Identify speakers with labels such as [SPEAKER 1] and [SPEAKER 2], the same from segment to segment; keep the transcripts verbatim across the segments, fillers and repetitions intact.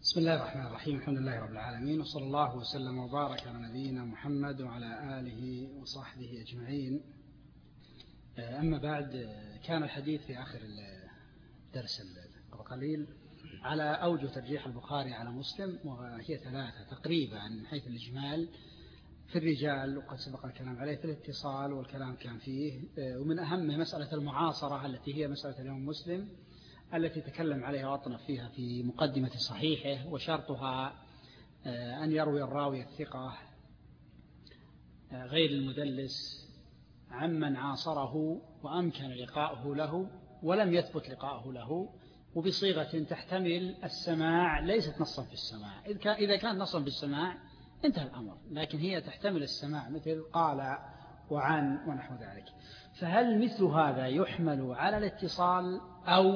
[SPEAKER 1] بسم الله الرحمن الرحيم. الحمد لله رب العالمين، وصلى الله وسلم وبارك على نبينا محمد وعلى آله وصحبه أجمعين. أما بعد، كان الحديث في آخر الدرس القليل على أوجه ترجيح البخاري على مسلم، وهي ثلاثة تقريبا من حيث الإجمال في الرجال، وقد سبق الكلام عليه في الاتصال والكلام كان فيه، ومن أهمه مسألة المعاصرة التي هي مسألة الإمام مسلم التي تكلم عليها وأطنف فيها في مقدمة صحيحه، وشرطها أن يروي الراوي الثقة غير المدلس عمن عاصره وأمكن لقاؤه له ولم يثبت لقاؤه له، وبصيغة تحتمل السماع ليست نصا في السماع. إذا كان نصا في السماع انتهى الأمر، لكن هي تحتمل السماع مثل قال وعن ونحو ذلك. فهل مثل هذا يحمل على الاتصال أو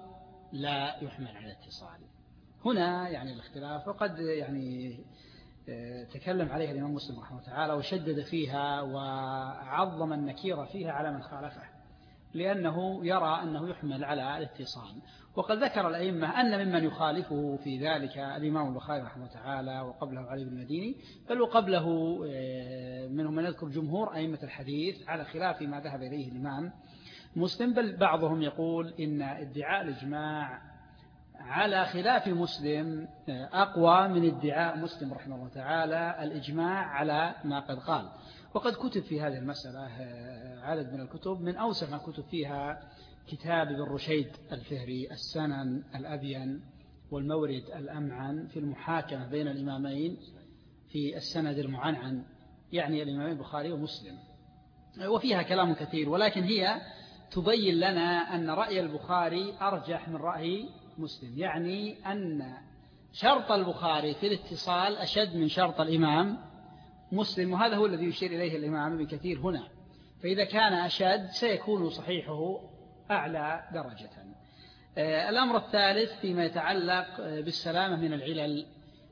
[SPEAKER 1] لا يحمل على الاتصال؟ هنا يعني الاختلاف، وقد يعني تكلم عليها الإمام مسلم رحمه الله تعالى وشدد فيها وعظم النكير فيها على من خالفه، لأنه يرى أنه يحمل على الاتصال. وقد ذكر الأئمة أن ممن يخالفه في ذلك الإمام البخاري رحمه الله تعالى، وقبله علي بن المديني، بل وقبله منهم من يذكر جمهور أئمة الحديث على خلاف ما ذهب إليه الإمام مسلم. بل بعضهم يقول إن ادعاء الإجماع على خلاف مسلم أقوى من ادعاء مسلم رحمه الله تعالى الإجماع على ما قد قال. وقد كتب في هذه المسألة عدد من الكتب، من أوسع ما كتب فيها كتاب ابن رشيد الفهري السنن الأبين والمورد الأمعن في المحاكمة بين الإمامين في السند المعنعن، يعني الإمامين البخاري ومسلم، وفيها كلام كثير، ولكن هي تبين لنا أن رأي البخاري أرجح من رأي مسلم، يعني أن شرط البخاري في الاتصال أشد من شرط الإمام مسلم، وهذا هو الذي يشير إليه الإمام ابن كثير هنا. فإذا كان أشد سيكون صحيحه أعلى درجة. الأمر الثالث فيما يتعلق بالسلامة من العلل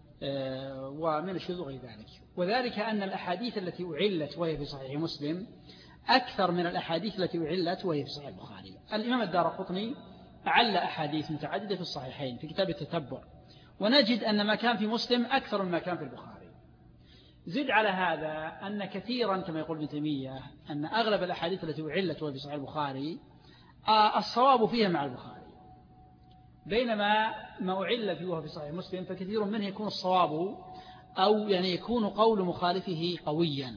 [SPEAKER 1] ومن الشذوذ غير ذلك، وذلك أن الأحاديث التي أعلت وهي في صحيح مسلم أكثر من الأحاديث التي أعلت وهي في صحيح البخاري. الإمام الدارقطني أعل أحاديث متعددة في الصحيحين في كتاب التتبع، ونجد أن ما كان في مسلم أكثر مما كان في البخاري. زد على هذا أن كثيرا كما يقول ابن تيمية أن أغلب الأحاديث التي أعلت وهي في صحيح البخاري الصواب فيها مع البخاري، بينما ما أعل فيه وهو في صحيح مسلم فكثير منه يكون الصواب أو يعني يكون قول مخالفه قويا.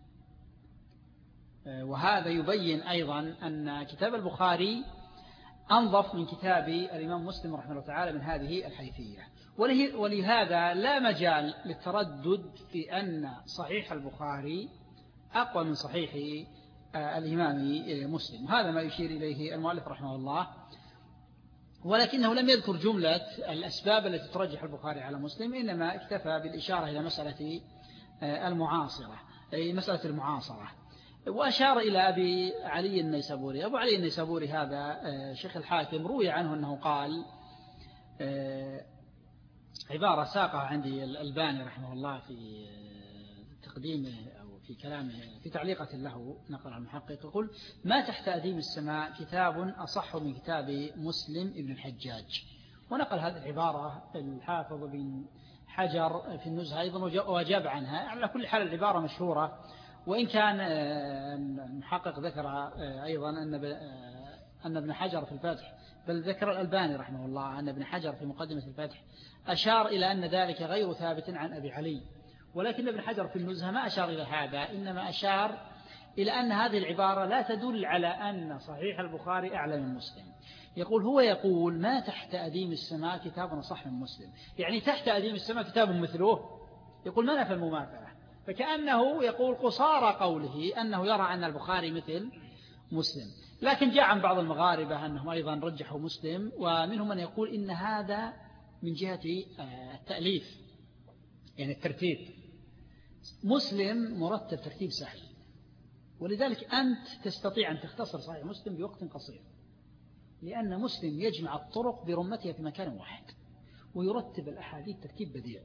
[SPEAKER 1] وهذا يبين أيضا أن كتاب البخاري أنظف من كتاب الإمام مسلم رحمه الله تعالى من هذه الحيثية. ولهذا لا مجال للتردد في أن صحيح البخاري أقوى من صحيح الإمام مسلم، هذا ما يشير إليه المؤلف رحمه الله، ولكنه لم يذكر جملة الأسباب التي ترجح البخاري على مسلم، إنما اكتفى بالإشارة إلى مسألة المعاصرة أي مسألة المعاصرة. وأشار إلى أبي علي النيسابوري. أبو علي النيسابوري هذا شيخ الحاكم روي عنه أنه قال عبارة ساقها عندي الألباني رحمه الله في تقديمه أو في كلامه في تعليقة له نقل المحقق، يقول: ما تحت أديم السماء كتاب أصح من كتاب مسلم ابن الحجاج. ونقل هذه العبارة الحافظ بن حجر في النزهة أيضا وجاب عنها. على كل حال العبارة مشهورة، وإن كان المحقق ذكر أيضا أن ابن حجر في الفتح، بل ذكر الألباني رحمه الله أن ابن حجر في مقدمة الفتح أشار إلى أن ذلك غير ثابت عن أبي علي، ولكن ابن حجر في النزهة ما أشار إلى هذا، إنما أشار إلى أن هذه العبارة لا تدل على أن صحيح البخاري أعلى من مسلم. يقول هو يقول: ما تحت أديم السماء كتاب أصح من مسلم، يعني تحت أديم السماء كتاب مثله. يقول ما نفى المماثلة، فكأنه يقول قصارى قوله أنه يرى أن البخاري مثل مسلم. لكن جاء عن بعض المغاربة أنهم أيضا رجحوا مسلم، ومنهم من يقول إن هذا من جهة التأليف، يعني الترتيب. مسلم مرتب ترتيب سهل، ولذلك أنت تستطيع أن تختصر صحيح مسلم بوقت قصير، لأن مسلم يجمع الطرق برمتها في مكان واحد، ويرتب الأحاديث ترتيب بديع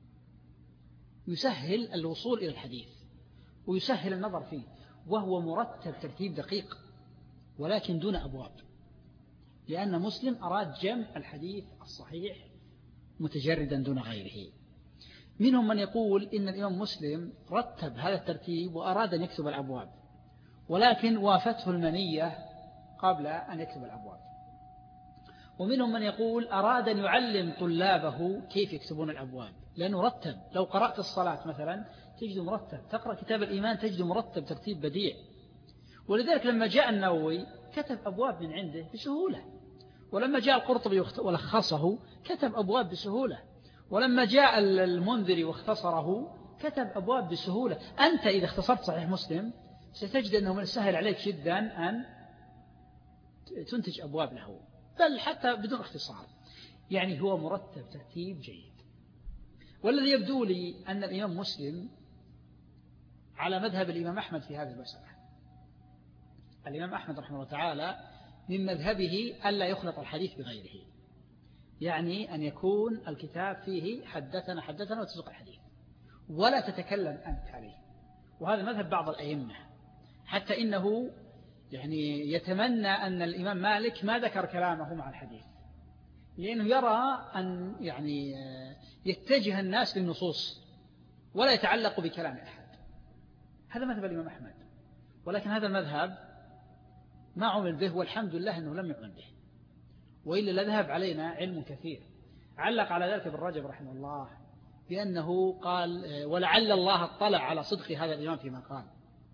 [SPEAKER 1] يسهل الوصول إلى الحديث ويسهل النظر فيه، وهو مرتب ترتيب دقيق ولكن دون أبواب، لأن مسلم أراد جمع الحديث الصحيح متجردا دون غيره. منهم من يقول إن الإمام مسلم رتب هذا الترتيب وأراد أن يكتب الأبواب، ولكن وافته المنية قبل أن يكتب الأبواب. ومنهم من يقول أراد أن يعلم طلابه كيف يكتبون الأبواب، لأنه رتب. لو قرأت الصلاة مثلا تجد مرتب، تقرأ كتاب الإيمان تجد مرتب ترتيب بديع. ولذلك لما جاء النووي كتب أبواب من عنده بسهولة، ولما جاء القرطبي ولخصه كتب أبواب بسهولة، ولما جاء المنذري واختصره كتب أبواب بسهولة. أنت إذا اختصرت صحيح مسلم ستجد أنه من السهل عليك جدا أن تنتج أبواب له، بل حتى بدون اختصار. يعني هو مرتب ترتيب جيد. والذي يبدو لي أن الإمام مسلم على مذهب الإمام أحمد في هذه المسألة. الإمام أحمد رحمه الله تعالى من مذهبه ألا يخلط الحديث بغيره، يعني أن يكون الكتاب فيه حدثنا حدثنا وتسوق الحديث ولا تتكلم أنت عليه. وهذا مذهب بعض الأئمة، حتى إنه يعني يتمنى أن الإمام مالك ما ذكر كلامه مع الحديث، لأنه يرى أن يعني يتجه الناس للنصوص ولا يتعلق بكلام أحد. هذا مذهب الإمام أحمد، ولكن هذا المذهب ما عمل به، والحمد لله أنه لم يعمل به، وإلا لذهب علينا علم كثير. علق على ذلك ابن رجب رحمه الله بأنه قال ولعل الله اطلع على صدق هذا الإمام فيما قال،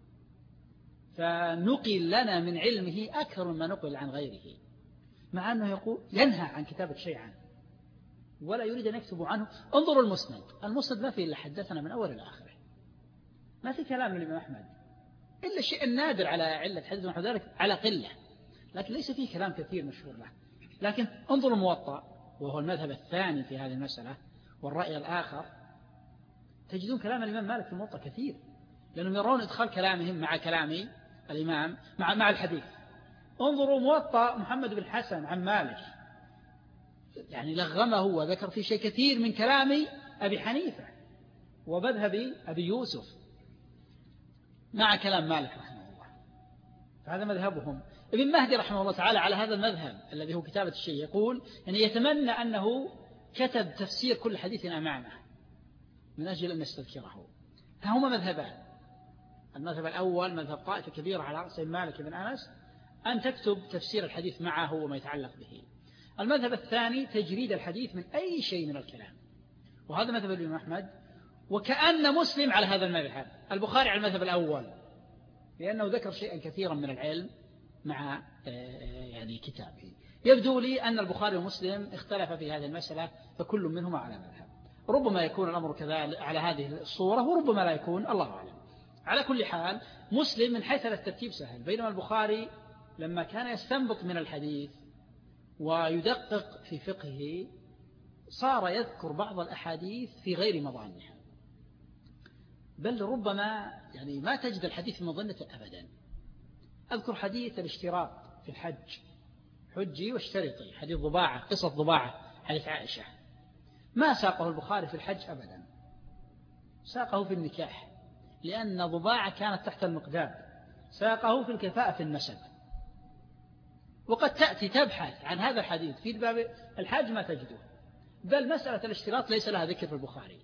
[SPEAKER 1] فنقل لنا من علمه أكثر مما نقل عن غيره، مع أنه يقول ينهى عن كتابة شيء عنه ولا يريد أن يكتب عنه. انظروا المسند، المسند ما فيه إلا حدثنا من أول إلى آخره، ما في كلام من الإمام أحمد إلا الشيء النادر على علة حديث ونحو ذلك على قلة، لكن ليس فيه كلام كثير مشهور له. لكن انظروا الموطأ وهو المذهب الثاني في هذه المسألة والرأي الآخر، تجدون كلام الإمام مالك في الموطأ كثير، لأنهم يرون إدخال كلامهم مع كلام الإمام مع مع الحديث. انظروا موطأ محمد بن حسن عن مالك، يعني لغمه وذكر فيه شيء كثير من كلام أبي حنيفة ومذهب أبي يوسف مع كلام مالك رحمه الله. فهذا مذهبهم. ابن مهدي رحمه الله تعالى على هذا المذهب الذي هو كتابة الشيء، يقول يعني يتمنى أنه كتب تفسير كل حديث أمامه من أجل أن يستذكره. فهما مذهبان، المذهب الأول مذهب طائفة كبيرة على رأس مالك بن أنس أن تكتب تفسير الحديث معه وما يتعلق به. المذهب الثاني تجريد الحديث من أي شيء من الكلام، وهذا مذهب الإمام أحمد. وكأن مسلم على هذا المذهب، البخاري على المذهب الأول لأنه ذكر شيئا كثيرا من العلم مع يعني كتابه. يبدو لي أن البخاري ومسلم اختلف في هذه المسألة، فكل منهما على مذهب. ربما يكون الأمر كذلك على هذه الصورة وربما لا يكون، الله أعلم. على كل حال مسلم من حيث الترتيب سهل، بينما البخاري لما كان يستنبط من الحديث ويدقق في فقهه صار يذكر بعض الأحاديث في غير مضانها، بل ربما يعني ما تجد الحديث في مظنته أبدا. أذكر حديث الاشتراط في الحج، حجي واشترطي، حديث ضباعة، قصة ضباعة حديث عائشة، ما ساقه البخاري في الحج أبدا، ساقه في النكاح لأن ضباعة كانت تحت المقداد، ساقه في الكفاءة في النسب. وقد تأتي تبحث عن هذا الحديث في باب الحج ما تجده، بل مسألة الاشتراط ليس لها ذكر في البخاري،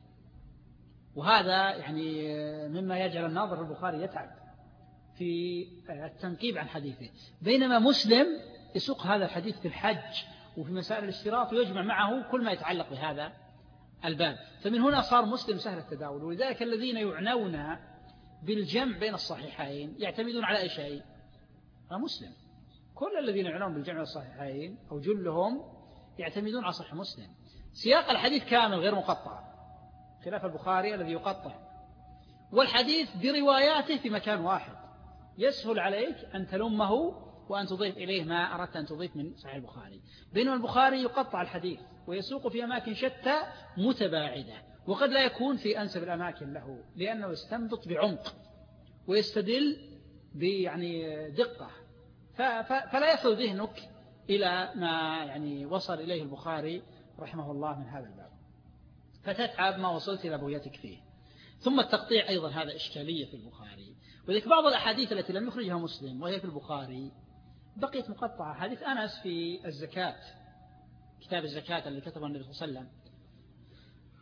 [SPEAKER 1] وهذا يعني مما يجعل الناظر في البخاري يتعب في التنقيب عن حديثه، بينما مسلم يسوق هذا الحديث في الحج وفي مسائل الاشتراط ويجمع معه كل ما يتعلق بهذا الباب. فمن هنا صار مسلم سهل التداول. ولذلك الذين يعنون بالجمع بين الصحيحين يعتمدون على أي شيء؟ مسلم. كل الذين يعنون بالجمع بين الصحيحين أو جلهم يعتمدون على صحيح مسلم. سياق الحديث كامل غير مقطع، خلاف البخاري الذي يقطع، والحديث برواياته في مكان واحد، يسهل عليك أن تلمه وأن تضيف إليه ما أردت أن تضيف من صحيح البخاري. بينما البخاري يقطع الحديث ويسوق في أماكن شتى متباعدة، وقد لا يكون في أنسب الأماكن له، لأنه يستنبط بعمق ويستدل يعني دقة، فلا يصل ذهنك إلى ما يعني وصل إليه البخاري رحمه الله من هذا الباب، فتتعب ما وصلت إلى بغيتك فيه. ثم التقطيع أيضا هذا إشكالية في البخاري، وذلك بعض الأحاديث التي لم يخرجها مسلم وهي في البخاري بقيت مقطعة. حديث أنس في الزكاة، كتاب الزكاة الذي كتبه النبي صلى الله عليه وسلم،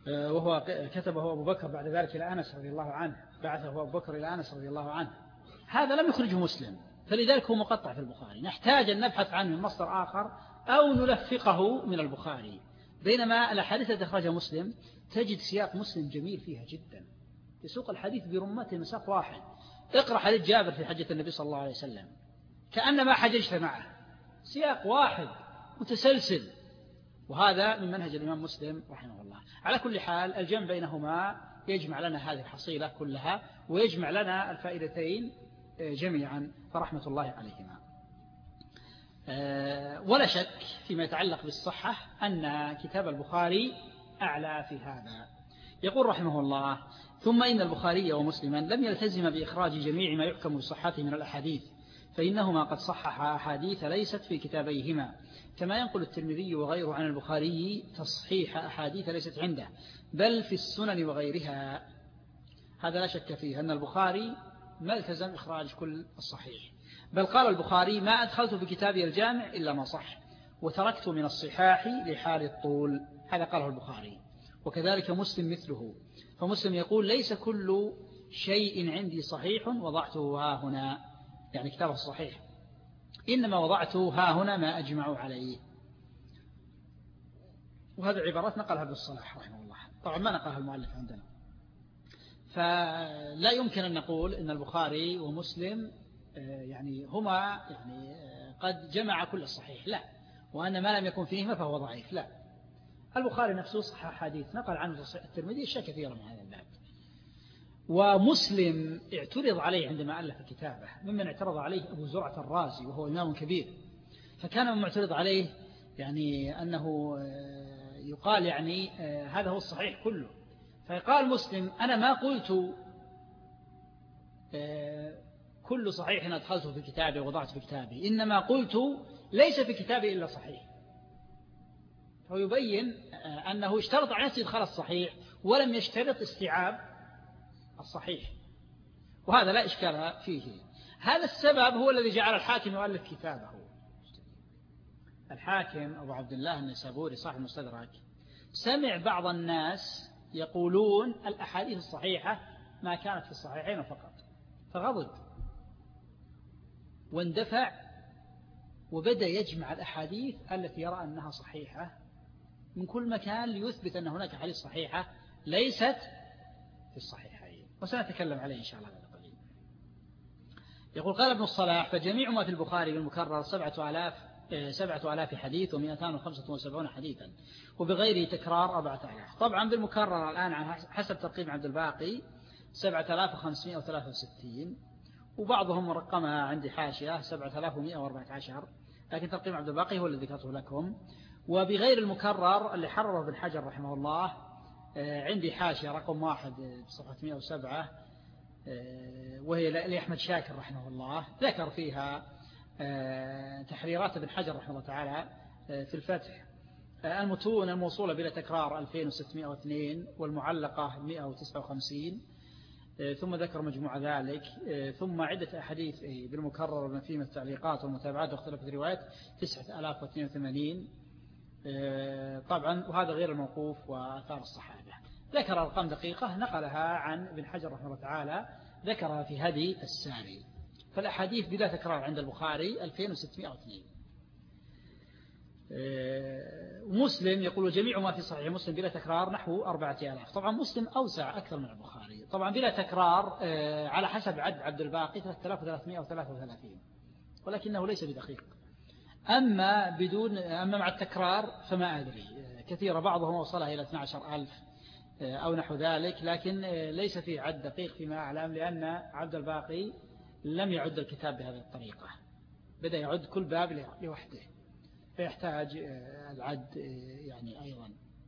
[SPEAKER 1] وهو كتبه أبو بكر بعد ذلك إلى أنس رضي الله عنه، بعثه أبو بكر إلى أنس رضي الله عنه. هذا لم يخرجه مسلم، فلذلك هو مقطع في البخاري، نحتاج أن نبحث عنه من مصدر آخر أو نلفقه من البخاري. بينما الأحاديث التي أخرجها مسلم تجد سياق مسلم جميل فيها جدا، يسوق الحديث برمته مساق واحد. اقرأ حديث جابر في حجة النبي صلى الله عليه وسلم كأنما حججت معه، سياق واحد متسلسل، وهذا من منهج الإمام مسلم رحمه الله. على كل حال الجمع بينهما يجمع لنا هذه الحصيلة كلها، ويجمع لنا الفائدتين جميعا، فرحمة الله عليهما. ولا شك فيما يتعلق بالصحة أن كتاب البخاري أعلى في هذا. يقول رحمه الله: ثم إن البخاري ومسلما لم يلتزم بإخراج جميع ما يحكم بصحته من الأحاديث، فإنهما قد صحح أحاديث ليست في كتابيهما، كما ينقل الترمذي وغيره عن البخاري تصحيح أحاديث ليست عنده، بل في السنن وغيرها. هذا لا شك فيه أن البخاري ما التزم إخراج كل الصحيح، بل قال البخاري: ما أدخلت في كتابي الجامع إلا ما صح، وتركت من الصحاح لحال الطول. هذا قاله البخاري. وكذلك مسلم مثله، فمسلم يقول: ليس كل شيء عندي صحيح وضعته ها هنا، يعني كتابه الصحيح، إنما وضعته ها هنا ما أجمع عليه. وهذه عبارات نقلها ابن الصلاح رحمه الله، طبعا ما نقلها المؤلف عندنا. فلا يمكن أن نقول إن البخاري ومسلم يعني هما يعني قد جمع كل الصحيح، لا، وأن ما لم يكن فيهما فهو ضعيف، لا. البخاري نفسه صحح حديث، نقل عنه الترمذي أشياء كثيرة من هذا الباب. ومسلم اعترض عليه عندما ألف كتابه، ممن اعترض عليه أبو زرعة الرازي وهو إمام كبير، فكان معترض عليه يعني أنه يقال يعني هذا هو الصحيح كله. فقال مسلم: أنا ما قلت كل صحيح أدخلته في كتابي ووضعت في كتابي، إنما قلت ليس في كتابي إلا صحيح. فيبين أنه اشترط على نفسه إدخال الصحيح ولم يشترط استيعاب الصحيح، وهذا لا إشكال فيه. هذا السبب هو الذي جعل الحاكم يؤلف كتابه. الحاكم أبو عبد الله النسابوري صاحب المستدرك سمع بعض الناس يقولون الأحاديث الصحيحة ما كانت في الصحيحين فقط، فغضب واندفع وبدأ يجمع الأحاديث التي يرى أنها صحيحة من كل مكان ليثبت أن هناك حديث صحيحة ليست في الصحيحين، وسنتكلم عليه إن شاء الله بعد قليل. يقول: قال ابن الصلاح: فجميع ما في البخاري بالمكرر سبعة آلاف سبعة آلاف حديث ومئتان وخمسة وسبعون حديثا، وبغير تكرار أربعة آلاف. طبعا بالمكرر الآن على حسب ترقيم عبد الباقي سبعة آلاف وخمسمائة وثلاثة وستين، وبعضهم رقمها عندي حاشية سبعة آلاف ومئة وأربعة عشر، لكن ترقيم عبد الباقي هو الذي ذكرته لكم. وبغير المكرر اللي حرره ابن حجر رحمه الله عندي حاشية رقم واحد صفحة مئة وسبعة، وهي لأحمد شاكر رحمه الله، ذكر فيها تحريرات ابن حجر رحمه الله تعالى في الفتح: المتون الموصولة بلا تكرار ألفين وستمائة واثنين، والمعلقة مئة وتسعة وخمسين، ثم ذكر مجموع ذلك، ثم عدة أحاديث بالمكرر وما فيه من التعليقات والمتابعات واختلفت الروايات تسعة آلاف واثنين وثمانين طبعا، وهذا غير الموقوف وآثار الصحابة. ذكر أرقام دقيقة نقلها عن ابن حجر رحمه الله تعالى، ذكرها في هدي الساري. فالأحاديث بلا تكرار عند البخاري ألفين وستمائة واثنين. ومسلم يقول: جميع ما في صحيح مسلم بلا تكرار نحو أربعة آلاف. طبعا مسلم أوسع أكثر من البخاري، طبعا بلا تكرار على حسب عد عبد الباقي ثلاثة آلاف وثلاثمائة وثلاثة وثلاثين، ولكنه ليس بدقيق. أما بدون أما مع التكرار فما أدري، كثير بعضهم وصلها إلى اثني عشر ألف أو نحو ذلك، لكن ليس في عد دقيق فيما أعلم، لأن عبد الباقي لم يعد الكتاب بهذه الطريقة، بدأ يعد كل باب لوحده، فيحتاج العد يعني أيضا.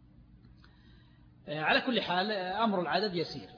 [SPEAKER 1] على كل حال أمر العدد يسير.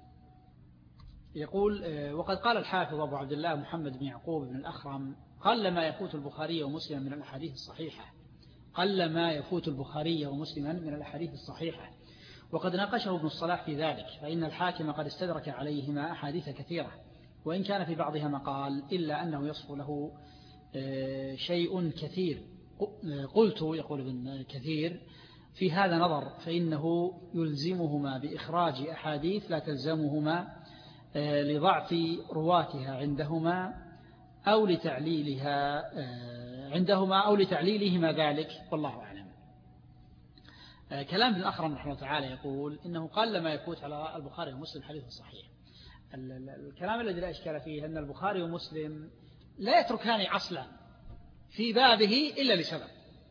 [SPEAKER 1] يقول: وقد قال الحافظ أبو عبد الله محمد بن يعقوب بن الأخرم: قل ما يفوت البخاري ومسلم من الأحاديث الصحيحة، قل ما يفوت البخاري ومسلما من الأحاديث الصحيحة. وقد ناقشه ابن الصلاح في ذلك، فإن الحاكم قد استدرك عليهما أحاديث كثيرة، وإن كان في بعضها مقال، إلا أنه يصف له شيء كثير. قلت، يقول ابن كثير: في هذا نظر، فإنه يلزمهما بإخراج أحاديث لا تلزمهما لضعف رواتها عندهما أو لتعليلها عندهما أو لتعليلهما ذلك، والله أعلم. كلام ابن أخرم رحمه الله تعالى يقول إنه قال لما يفوت على البخاري ومسلم حديث صحيح. الكلام الذي لا إشكال فيه أن البخاري ومسلم لا يتركان أصلا في بابه إلا لسبب.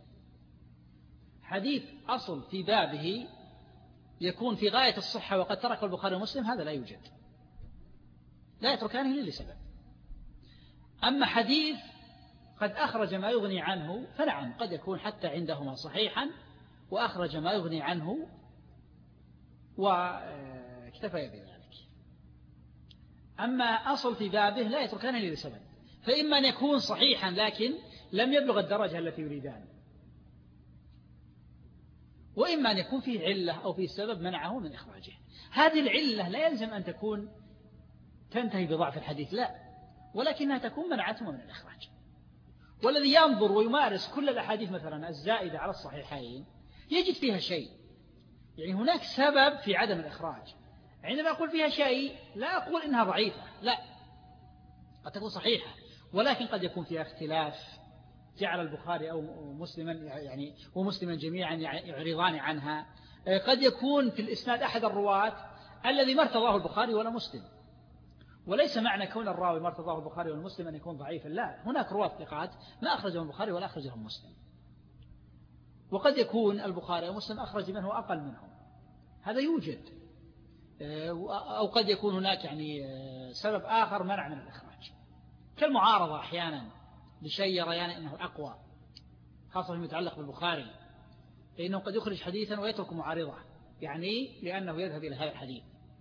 [SPEAKER 1] حديث أصل في بابه يكون في غاية الصحة وقد ترك البخاري ومسلم، هذا لا يوجد، لا يتركانه إلا لسبب. أما حديث قد أخرج ما يغني عنه فنعم قد يكون حتى عندهما صحيحا وأخرج ما يغني عنه واكتفى بذلك. أما أصل في بابه لا يتركانه إلا لسبب، فإما أن يكون صحيحا لكن لم يبلغ الدرجة التي يريدان، وإما أن يكون فيه علة أو فيه سبب منعه من إخراجه. هذه العلة لا يلزم أن تكون تنتهي بضعف الحديث، لا، ولكنها تكون منعته من الإخراج. والذي ينظر ويمارس كل الأحاديث مثلا الزائدة على الصحيحين يجد فيها شيء، يعني هناك سبب في عدم الإخراج. عندما أقول فيها شيء لا أقول إنها ضعيفة، لا، قد تكون صحيحة ولكن قد يكون فيها اختلاف جعل البخاري أو مسلما يعني ومسلما جميعا يعرضان عنها. قد يكون في الإسناد أحد الرواة الذي ما ارتضاه البخاري ولا مسلم، وليس معنى كون الراوي ما ارتضاه البخاري والمسلم أن يكون ضعيفا، لا، هناك رواة ثقات ما أخرجهم البخاري ولا أخرجهم مسلم، وقد يكون البخاري ومسلم أخرج منه أقل منهم، هذا يوجد. أو قد يكون هناك يعني سبب آخر منع من الإخراج، كالمعارضة أحيانا لشيء يريان أنه أقوى، خاصة فيما يتعلق بالبخاري، فإنه قد يخرج حديثا ويترك معارضة، يعني لأنه يذهب إلى هذا الحديث.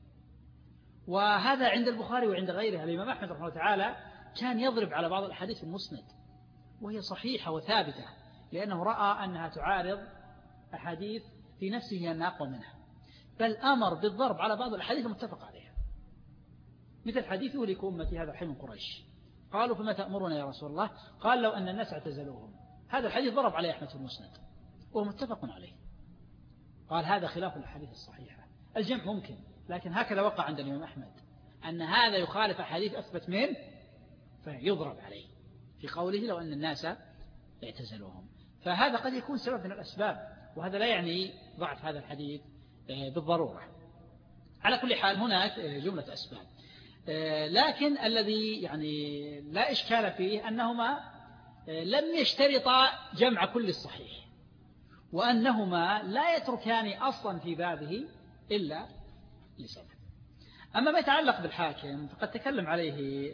[SPEAKER 1] وهذا عند البخاري وعند غيره. الإمام أحمد رحمه الله تعالى كان يضرب على بعض الأحاديث المسند وهي صحيحة وثابتة، لأنه رأى أنها تعارض أحاديث في نفسه أنها أقوى منها، بل أمر بالضرب على بعض الأحاديث المتفق عليها، مثل حديث يهلك أمتي هذا حي من قريش، قالوا فما تأمرنا يا رسول الله؟ قال لو أن الناس اعتزلوهم. هذا الحديث ضرب عليه أحمد في المسند وهو متفق عليه، قال هذا خلاف الأحاديث الصحيحة. الجمع ممكن، لكن هكذا وقع عند الإمام أحمد أن هذا يخالف أحاديث أثبت منه فيضرب عليه في قوله لو أن الناس اعتزلوهم. فهذا قد يكون سبب من الأسباب، وهذا لا يعني ضعف هذا الحديث بالضرورة. على كل حال هناك جملة أسباب، لكن الذي يعني لا إشكال فيه أنهما لم يشترطا جمع كل الصحيح، وأنهما لا يتركان أصلا في بابه إلا لسبب. أما ما يتعلق بالحاكم فقد تكلم عليه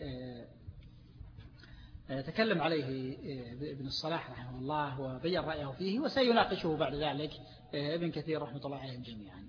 [SPEAKER 1] تكلم عليه ابن الصلاح رحمه الله وبين رأيه فيه، وسيناقشه بعد ذلك ابن كثير رحمه الله عليهم جميعا.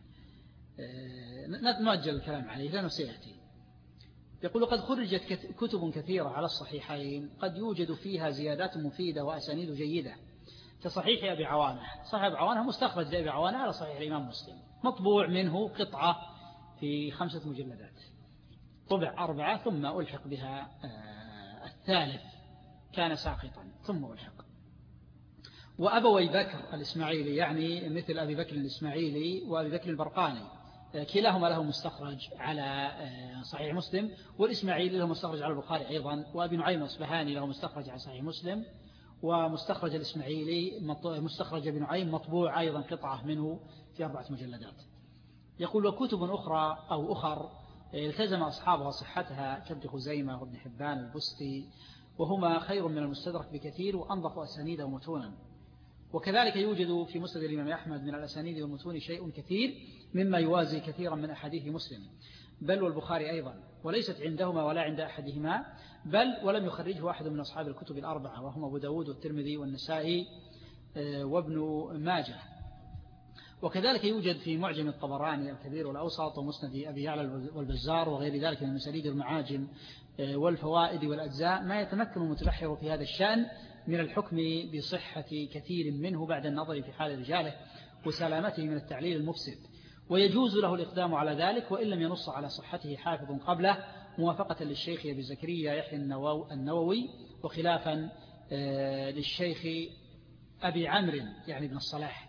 [SPEAKER 1] نؤجل الكلام عليه لأنه سيأتي. يقول قد خرجت كتب كثيرة على الصحيحين قد يوجد فيها زيادات مفيدة وأسانيد جيدة، كصحيح أبي عوانة. صحيح أبي عوانة مستخرج لأبي عوانة على صحيح الإمام مسلم، مطبوع منه قطعة في خمسة مجلدات، طبع أربعة ثم ألحق بها الثالث كان ساقطا ثم ألحق. وأبوي بكر الإسماعيلي يعني مثل أبي بكر الإسماعيلي وأبي بكر البرقاني كلاهما له مستخرج على صحيح مسلم، والإسماعيلي له مستخرج على البخاري أيضا، وأبي نعيم الأصبهاني له مستخرج على صحيح مسلم، ومستخرج الإسماعيلي مستخرج ابن نعيم مطبوع أيضا قطعة منه في أربعة مجلدات. يقول وكتب أخرى أو أخر التزم أصحابها صحتها كابن خزيمة وابن حبان البستي، وهما خير من المستدرك بكثير وأنظف أسانيد ومتونا. وكذلك يوجد في مسند الإمام أحمد من الأسانيد والمتون شيء كثير مما يوازي كثيرا من أحاديث مسلم بل والبخاري أيضا، وليست عندهما ولا عند أحدهما، بل ولم يخرجه أحد من أصحاب الكتب الأربعة وهم أبو داود والترمذي والنسائي وابن ماجه. وكذلك يوجد في معجم الطبراني الكبير والأوسط ومسند أبي يعلى والبزار وغير ذلك من مساليد المعاجم والفوائد والأجزاء ما يتمكن المتبحر في هذا الشأن من الحكم بصحة كثير منه بعد النظر في حال رجاله وسلامته من التعليل المفسد، ويجوز له الإقدام على ذلك وإن لم ينص على صحته حافظ قبله، موافقة للشيخ أبي زكريا يحيى النووي وخلافا للشيخ أبي عمرو يعني ابن الصلاح.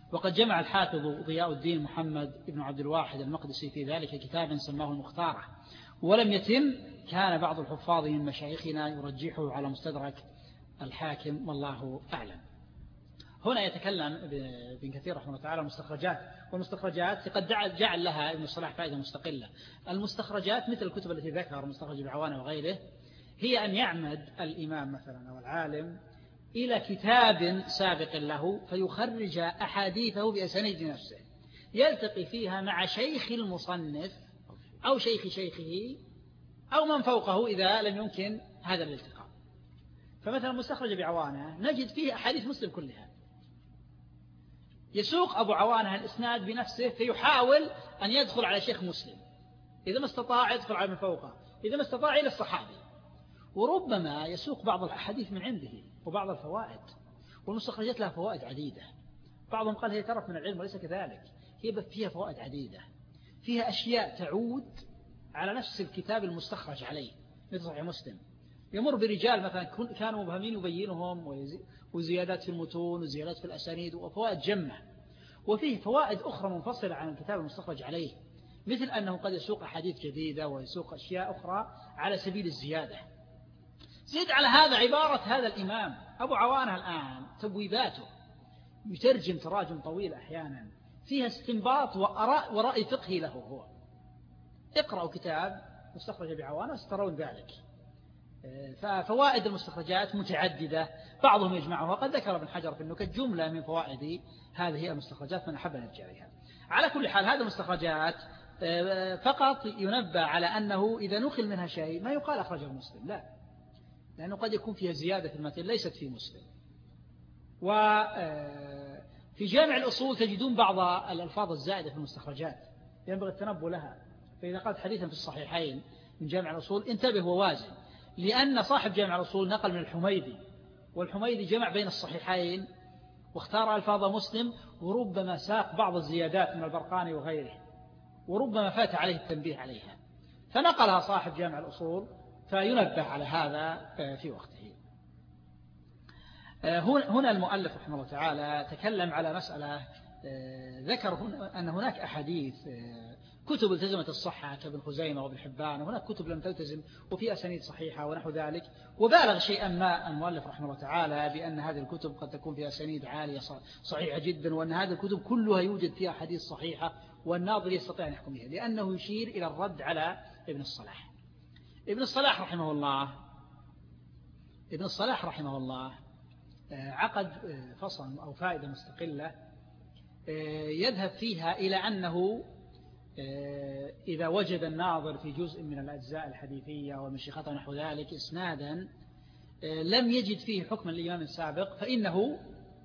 [SPEAKER 1] وقد جمع الحافظ ضياء الدين محمد بن عبد الواحد المقدسي في ذلك كتابا سماه المختارة، ولم يتم. كان بعض الحفاظ من مشايخنا يرجحه على مستدرك الحاكم، والله أعلم. هنا يتكلم ابن كثير رحمه الله تعالى المستخرجات، والمستخرجات قد جعل لها ابن الصلاح فائدة مستقلة. المستخرجات مثل الكتب التي ذكر مستخرج العوانة وغيره، هي أن يعمد الإمام مثلا أو العالم إلى كتاب سابق له فيخرج أحاديثه بأسانيد نفسه، يلتقي فيها مع شيخ المصنف أو شيخ شيخه أو من فوقه إذا لم يمكن هذا الالتقاء. فمثلا مستخرج بعوانة نجد فيه أحاديث مسلم كلها، يسوق أبو عوانة الإسناد بنفسه فيحاول أن يدخل على شيخ مسلم، إذا ما استطاع يدخل على من فوقه، إذا ما استطاع إلى الصحابي، وربما يسوق بعض الأحاديث من عنده وبعض الفوائد. والمستخرجات لها فوائد عديدة، بعضهم قال هي ترف من العلم وليس كذلك، هي فيها فوائد عديدة، فيها أشياء تعود على نفس الكتاب المستخرج عليه، مثل صحيح مسلم يمر برجال مثلا كانوا مبهمين يبينهم، وزيادات في المتون وزيادات في الأسانيد وفوائد جمة. وفيه فوائد أخرى منفصلة عن الكتاب المستخرج عليه، مثل أنه قد يسوق أحاديث جديدة ويسوق أشياء أخرى على سبيل الزيادة. زيد على هذا عبارة هذا الإمام أبو عوانة الآن تبويباته يترجم تراجم طويلة أحيانا فيها استنباط وأراء ورأي فقهي له هو. اقرأوا كتاب مستخرج بعوانة سترون ذلك. ففوائد المستخرجات متعددة، بعضهم يجمعها، وقد ذكر ابن حجر في النكت جملة من فوائد هذه المستخرجات من أحب أن يرجع إليها. على كل حال هذه المستخرجات فقط ينبه على أنه إذا نقل منها شيء ما يقال أخرجه مسلم، لا، لأنه قد يكون فيها زيادة في المتن ليست في مسلم. وفي جامع الأصول تجدون بعض الألفاظ الزائدة في المستخرجات ينبغي التنبه لها، فإذا قالت حديثا في الصحيحين من جامع الأصول انتبه ووازن، لأن صاحب جامع الأصول نقل من الحميدي، والحميدي جمع بين الصحيحين واختار ألفاظ مسلم، وربما ساق بعض الزيادات من البرقاني وغيره، وربما فات عليه التنبيه عليها، فنقلها صاحب جامع الأصول فينبه على هذا في وقته. هنا المؤلف رحمه الله تعالى تكلم على مسألة، ذكر أن هناك أحاديث كتب التزمت الصحة كابن خزيمة وابن حبان، وهناك كتب لم تلتزم وفي أسانيد صحيحة ونحو ذلك. وبالغ شيئا ما المؤلف رحمه الله تعالى بأن هذه الكتب قد تكون فيها أسانيد عالية صحيحة جدا، وأن هذه الكتب كلها يوجد فيها حديث صحيحة والناظر يستطيع أن يحكم بها، لأنه يشير إلى الرد على ابن الصلاح. ابن الصلاح رحمه الله ابن الصلاح رحمه الله عقد فصل أو فائدة مستقلة يذهب فيها إلى أنه إذا وجد الناظر في جزء من الأجزاء الحديثية والمشيخات ونحو ذلك إسنادا لم يجد فيه حكم الإمام السابق فإنه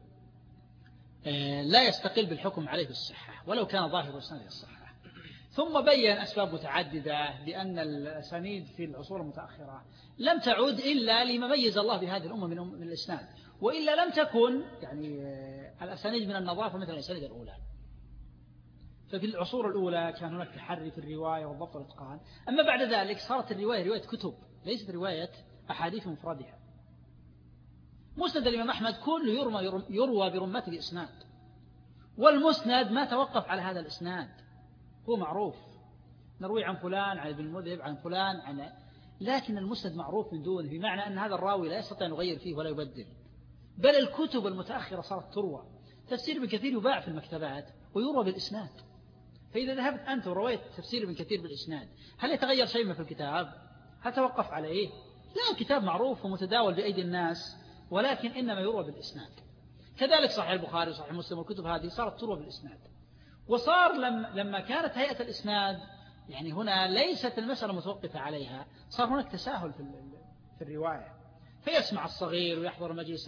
[SPEAKER 1] لا يستقل بالحكم عليه بالصحة ولو كان ظاهر إسناده الصحة. ثم بيّن أسباب متعددة بأن الأسانيد في العصور المتأخرة لم تعد إلا لما ميز الله بهذه الأمة من الإسناد، وإلا لم تكن يعني الأسانيد من النظافة مثل الأسانيد الأولى. ففي العصور الأولى كان هناك تحري في الرواية والضبط والإتقان، أما بعد ذلك صارت الرواية رواية كتب ليست رواية أحاديث مفردها. مسند الإمام أحمد كله يروى, يروى برمته الإسناد، والمسند ما توقف على هذا الإسناد، هو معروف نروي عن فلان عن ابن المذهب عن فلان عن، لكن المسند معروف من دونه، بمعنى أن هذا الراوي لا يستطيع أن يغير فيه ولا يبدل. بل الكتب المتأخرة صارت تروى، تفسير ابن كثير يباع في المكتبات ويروى بالإسناد، فإذا ذهبت أنت ورويت تفسير ابن كثير بالإسناد هل يتغير شيء ما في الكتاب؟ هل توقف عليه؟ لا، الكتاب معروف ومتداول بأيدي الناس، ولكن إنما يروى بالإسناد. كذلك صحيح البخاري وصحيح مسلم والكتب هذه صارت تروى بالإسناد. وصار لم لما كانت هيئة الإسناد يعني هنا ليست المسألة متوقفة عليها، صار هناك تساهل في في الرواية، فيسمع الصغير ويحضر مجلس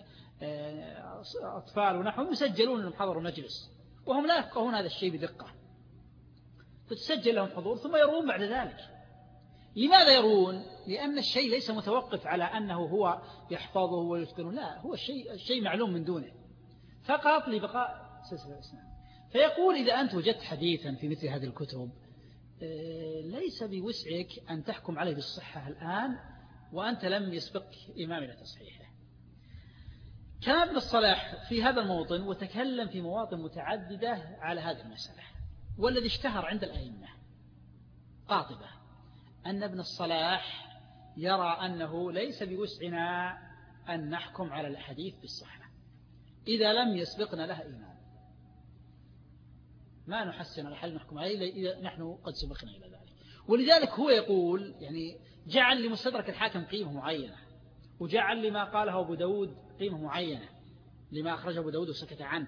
[SPEAKER 1] الأطفال ونحوهم يسجلون أنهم حضروا مجلس وهم لا يفقهون هذا الشيء بدقة، فتسجل لهم حضور ثم يرون بعد ذلك. لماذا يرون؟ لأن الشيء ليس متوقف على أنه هو يحفظه ويتقنه، لا، هو الشيء الشيء معلوم من دونه فقط لبقاء سلسلة الإسناد. فيقول إذا أنت وجدت حديثا في مثل هذه الكتب ليس بوسعك أن تحكم عليه بالصحة الآن وأنت لم يسبق إمام إلى تصحيحه. كان ابن الصلاح في هذا الموطن وتكلم في مواطن متعددة على هذه المسألة، والذي اشتهر عند الأئمة قاطبة أن ابن الصلاح يرى أنه ليس بوسعنا أن نحكم على الحديث بالصحة إذا لم يسبقنا لها إيمان، ما نحسن الحل نحكم عليه إذا نحن قد سبقنا إلى ذلك. ولذلك هو يقول يعني جعل لمستدرك الحاكم قيمة معينة، وجعل لما قاله أبو داود قيمة معينة لما أخرجه أبو داود وسكت عنه،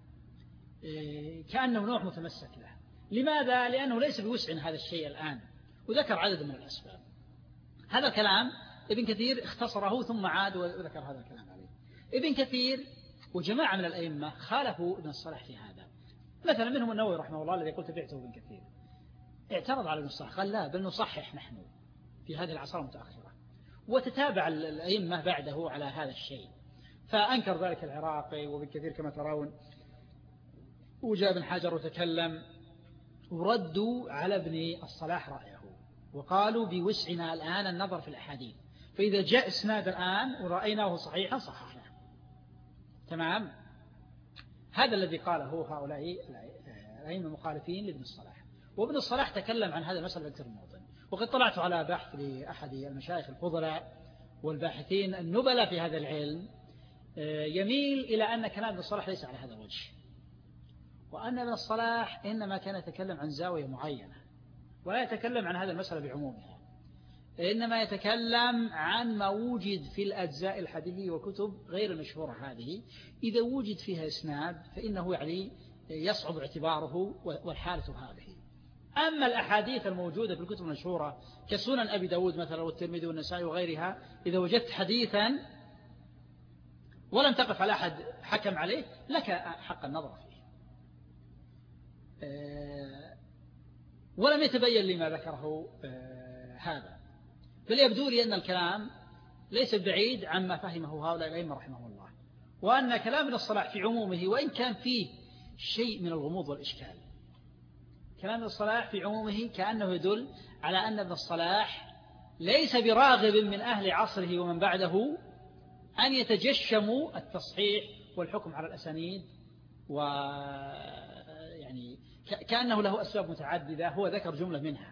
[SPEAKER 1] كأنه نوع متمسك له. لماذا؟ لأنه ليس بوسع هذا الشيء الآن، وذكر عدد من الأسباب. هذا الكلام ابن كثير اختصره ثم عاد وذكر هذا الكلام عليه. ابن كثير وجماعة من الأئمة خالفوا ابن الصلاح في هذا، مثلا منهم النووي رحمه الله الذي قلت بعته ابن كثير، اعترض على ابن الصلاح قال لا بل نصحح نحن في هذه العصر المتأخرة، وتتابع الأئمة بعده على هذا الشيء، فأنكر ذلك العراقي وابن كثير كما ترون، وجاء ابن حجر وتكلم وردوا على ابن الصلاح رأيه وقالوا بوسعنا الآن النظر في الأحاديث، فإذا جاء اسناد الآن ورأيناه صحيحا صححنا. تمام، هذا الذي قاله هؤلاء الأئمة المخالفين لابن الصلاح. وابن الصلاح تكلم عن هذا المسألة بأكثر من موطن، وقد طلعت على بحث لأحد المشايخ الفضلاء والباحثين النبلاء في هذا العلم يميل إلى أن كلام ابن الصلاح ليس على هذا الوجه، وأن ابن الصلاح إنما كان يتكلم عن زاوية معينة ولا يتكلم عن هذا المسألة بعمومها، إنما يتكلم عن ما وجد في الأجزاء الحديثية وكتب غير المشهورة هذه، إذا وجد فيها إسناد فإنه يعني يصعب اعتباره والحالة هذه. أما الأحاديث الموجودة في الكتب المشهورة كسنن أبي داود مثلا والترمذي والنسائي وغيرها، إذا وجدت حديثا ولم تقف على أحد حكم عليه لك حق النظر فيه. ولم يتبين لي ما ذكره هذا، بل يبدو لي أن الكلام ليس بعيد عما فهمه هؤلاء الأئمة رحمه الله، وأن كلام ابن الصلاح في عمومه وإن كان فيه شيء من الغموض والإشكال، كلام ابن الصلاح في عمومه كأنه يدل على أن ابن الصلاح ليس براغب من أهل عصره ومن بعده أن يتجشموا التصحيح والحكم على الأسانيد، ويعني كأنه له أسباب متعددة، هو ذكر جملة منها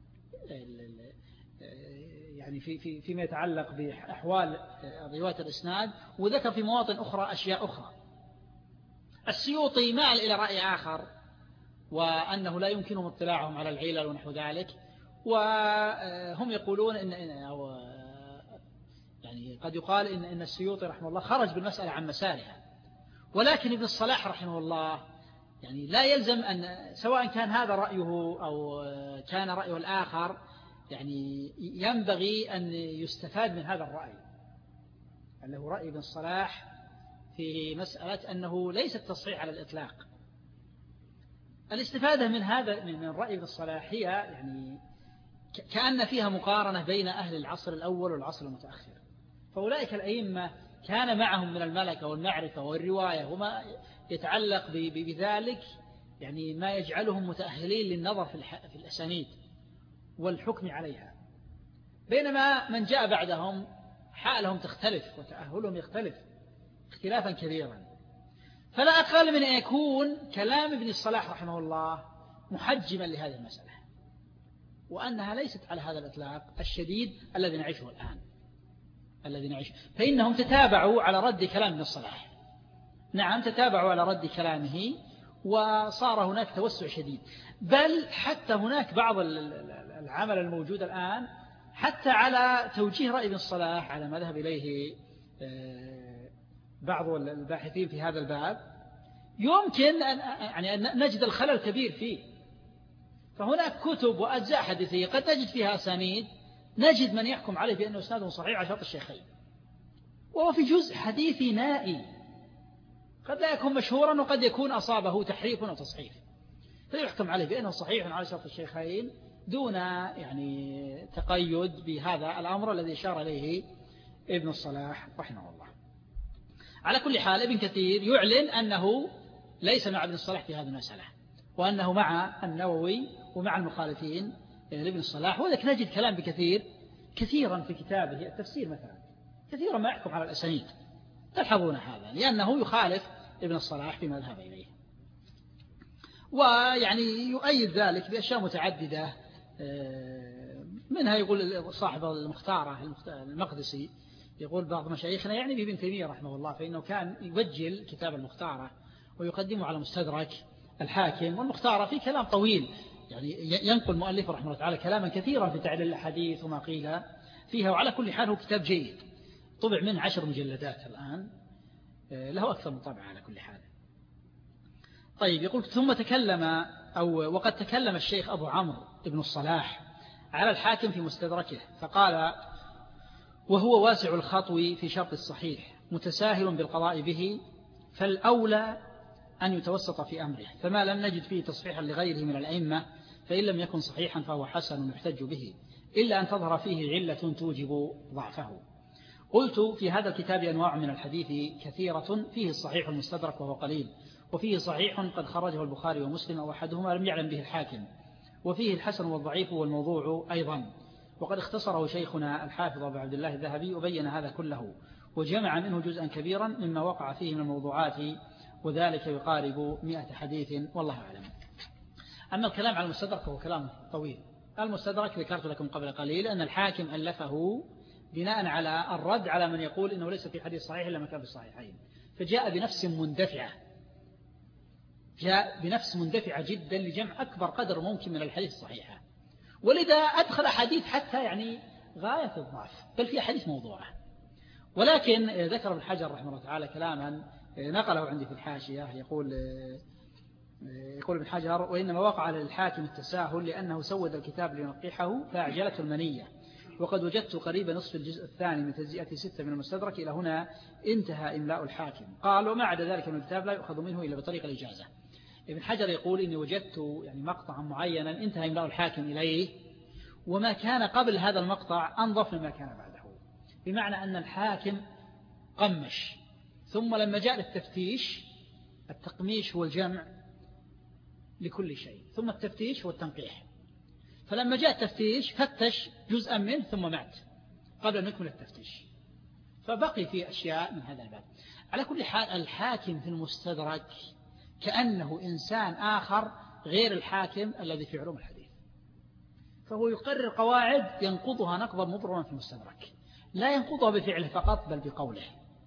[SPEAKER 1] يعني في في فيما يتعلق بأحوال رواية الإسناد، وذكر في مواطن أخرى أشياء أخرى. السيوطي مال إلى رأي آخر، وأنه لا يمكنهم اطلاعهم على العلل ونحو ذلك، وهم يقولون إن أو يعني قد يقال إن إن السيوطي رحمه الله خرج بالمسألة عن مسارها، ولكن ابن الصلاح رحمه الله يعني لا يلزم أن سواء كان هذا رأيه أو كان رأيه الآخر، يعني ينبغي أن يستفاد من هذا الرأي، أنه رأي ابن الصلاح في مسألة أنه ليس التصحيح على الإطلاق. الاستفادة من هذا من رأي ابن الصلاح هي يعني كأن فيها مقارنة بين أهل العصر الأول والعصر المتأخر، فأولئك الأئمة كان معهم من الملكة والمعرفة والرواية وما يتعلق بذلك يعني ما يجعلهم متأهلين للنظر في الأسانيد والحكم عليها، بينما من جاء بعدهم حالهم تختلف وتأهلهم يختلف اختلافا كبيرا. فلا أقل من أن يكون كلام ابن الصلاح رحمه الله محجما لهذه المسألة، وأنها ليست على هذا الإطلاق الشديد الذي نعيشه الآن الذي نعيشه فإنهم تتابعوا على رد كلام ابن الصلاح، نعم تتابعوا على رد كلامه، وصار هناك توسع شديد، بل حتى هناك بعض العمل الموجود الآن حتى على توجيه رأي ابن الصلاح على ما ذهب إليه بعض الباحثين في هذا الباب، يمكن أن يعني أن نجد الخلل كبير فيه. فهناك كتب وأجزاء حديثية قد نجد فيها أسانيد نجد من يحكم عليه بأنه إسناده صحيح على شرط الشيخين، وهو في جزء حديثي نائي قد لا يكون مشهورا وقد يكون أصابه تحريف أو تصحيف، فيحكم عليه بأنه صحيح على شرط الشيخين دون يعني تقيد بهذا الأمر الذي أشار إليه ابن الصلاح رحمه الله. على كل حال ابن كثير يعلن أنه ليس مع ابن الصلاح في هذه المسألة، وأنه مع النووي ومع المخالفين لابن الصلاح. وذلك نجد كلام بكثير كثيرا في كتابه التفسير مثلا، كثيرا ما يحكم على الأسانيد تلحظون هذا لأنه يخالف ابن الصلاح فيما ذهب إليه. ويعني يؤيد ذلك بأشياء متعددة، منها يقول صاحب المختارة المقدسي، يقول بعض مشايخنا يعني بابن تيمية رحمه الله، فإنه كان يبجل كتاب المختارة ويقدمه على مستدرك الحاكم. والمختارة في كلام طويل، يعني ينقل المؤلف رحمه الله تعالى كلاما كثيرا في تعليل الحديث وما قيل فيها. وعلى كل حال هو كتاب جيد، طبع منه عشر مجلدات الآن، له أكثر من طبعة على كل حال. طيب يقول ثم تكلم أو وقد تكلم الشيخ أبو عمرو ابن الصلاح على الحاكم في مستدركه فقال: وهو واسع الخطو في شرط الصحيح متساهل بالقضاء به، فالأولى أن يتوسط في أمره، فما لم نجد فيه تصحيحا لغيره من الأئمة فإن لم يكن صحيحا فهو حسن يحتج به، إلا أن تظهر فيه علة توجب ضعفه. قلت: في هذا الكتاب أنواع من الحديث كثيرة، فيه الصحيح المستدرك وهو قليل، وفيه صحيح قد خرجه البخاري ومسلم أو أحدهما لم يعلم به الحاكم، وفيه الحسن والضعيف والموضوع أيضا، وقد اختصره شيخنا الحافظ أبو عبد الله الذهبي وبين هذا كله، وجمع منه جزءا كبيرا مما وقع فيه من الموضوعات، وذلك يقارب مئة حديث والله أعلم. أما الكلام على المستدرك فهو كلام طويل. المستدرك ذكرت لكم قبل قليل أن الحاكم ألفه بناء على الرد على من يقول إنه ليس في حديث صحيح إلا ما كان في الصحيحين، فجاء بنفس مندفعة، جاء بنفس مندفعة جدا لجمع أكبر قدر ممكن من الحديث الصحيحة، ولذا أدخل حديث حتى يعني غاية الضعف، بل في حديث موضوعة. ولكن ذكر ابن حجر رحمه الله تعالى كلاما نقله عندي في الحاشية، يقول يقول ابن حجر: وإنما وقع على الحاكم التساهل لأنه سود الكتاب لينقحه فأعجلته المنية، وقد وجدت قريب نصف الجزء الثاني من تجزئة ستة من المستدرك إلى هنا انتهى إملاء الحاكم. قال: وما عدا ذلك من الكتاب لا يؤخذ منه إلا بطريق الإجازة. ابن حجر يقول: إني وجدت يعني مقطعا معينا انتهى إملاء الحاكم إليه، وما كان قبل هذا المقطع أنظف مما كان بعده، بمعنى أن الحاكم قمش، ثم لما جاء للتفتيش، التقميش هو الجمع لكل شيء، ثم التفتيش هو التنقيح، فلما جاء التفتيش فتش جزءا منه ثم مات قبل أن يكمل التفتيش، فبقي في أشياء من هذا الباب. على كل حال الحاكم في المستدرك كأنه إنسان آخر غير الحاكم الذي في علوم الحديث، فهو يقرر قواعد ينقضها نقضا مبرما في المستدرك، لا ينقضها بفعله فقط بل بقوله،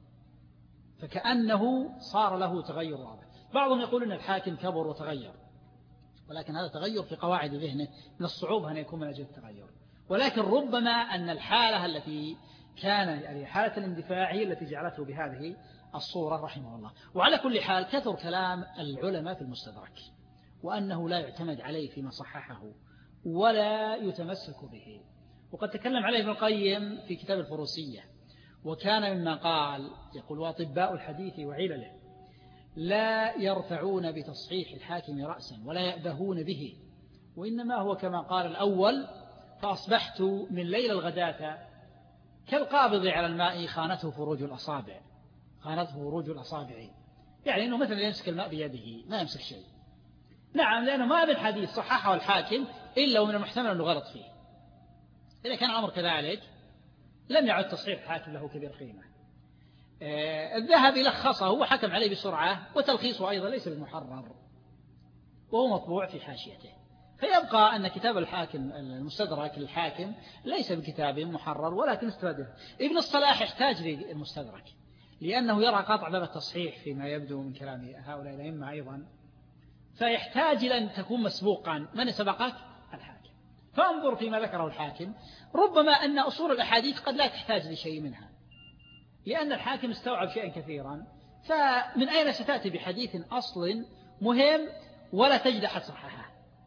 [SPEAKER 1] فكأنه صار له تغير واضح. بعضهم يقول أن الحاكم كبر وتغير، ولكن هذا تغير في قواعد ذهنه، من الصعوبة أن يكون من أجل التغير، ولكن ربما أن الحالة التي كان يعني حالة الاندفاع هي التي جعلته بهذه الصورة رحمه الله. وعلى كل حال كثر كلام العلماء في المستدرك، وأنه لا يعتمد عليه فيما صححه ولا يتمسك به، وقد تكلم عليه ابن القيم في كتاب الفروسية، وكان مما قال يقول: وأطباء الحديث وعلله لا يرفعون بتصحيح الحاكم رأسا ولا يأبهون به، وإنما هو كما قال الأول: فأصبحت من ليل الغداة كالقابض على الماء خانته فروج الأصابع، خانته فروج الأصابع، يعني أنه مثلا يمسك الماء بيده ما يمسك شيء. نعم، لأنه ما بالحديث صححه الحاكم إلا ومن المحتمل أنه غلط فيه، إذا كان الأمر كذلك لم يعد تصحيح الحاكم له كبير قيمة. الذهبي لخصه وحكم عليه بسرعة، وتلخيصه أيضا ليس بمحرر وهو مطبوع في حاشيته، فيبقى أن كتاب الحاكم المستدرك للحاكم ليس بكتاب محرر ولكن استفاده. ابن الصلاح يحتاج للمستدرك لأنه يرى قطع باب التصحيح فيما يبدو من كلام هؤلاء الأئمة أيضا، فيحتاج إلى أن تكون مسبوقا. من سبقك؟ الحاكم. فانظر فيما ذكره الحاكم، ربما أن أصول الأحاديث قد لا تحتاج لشيء منها لأن الحاكم استوعب شيئا كثيرا، فمن أين ستأتي بحديث أصل مهم ولا تجد أحد صححه؟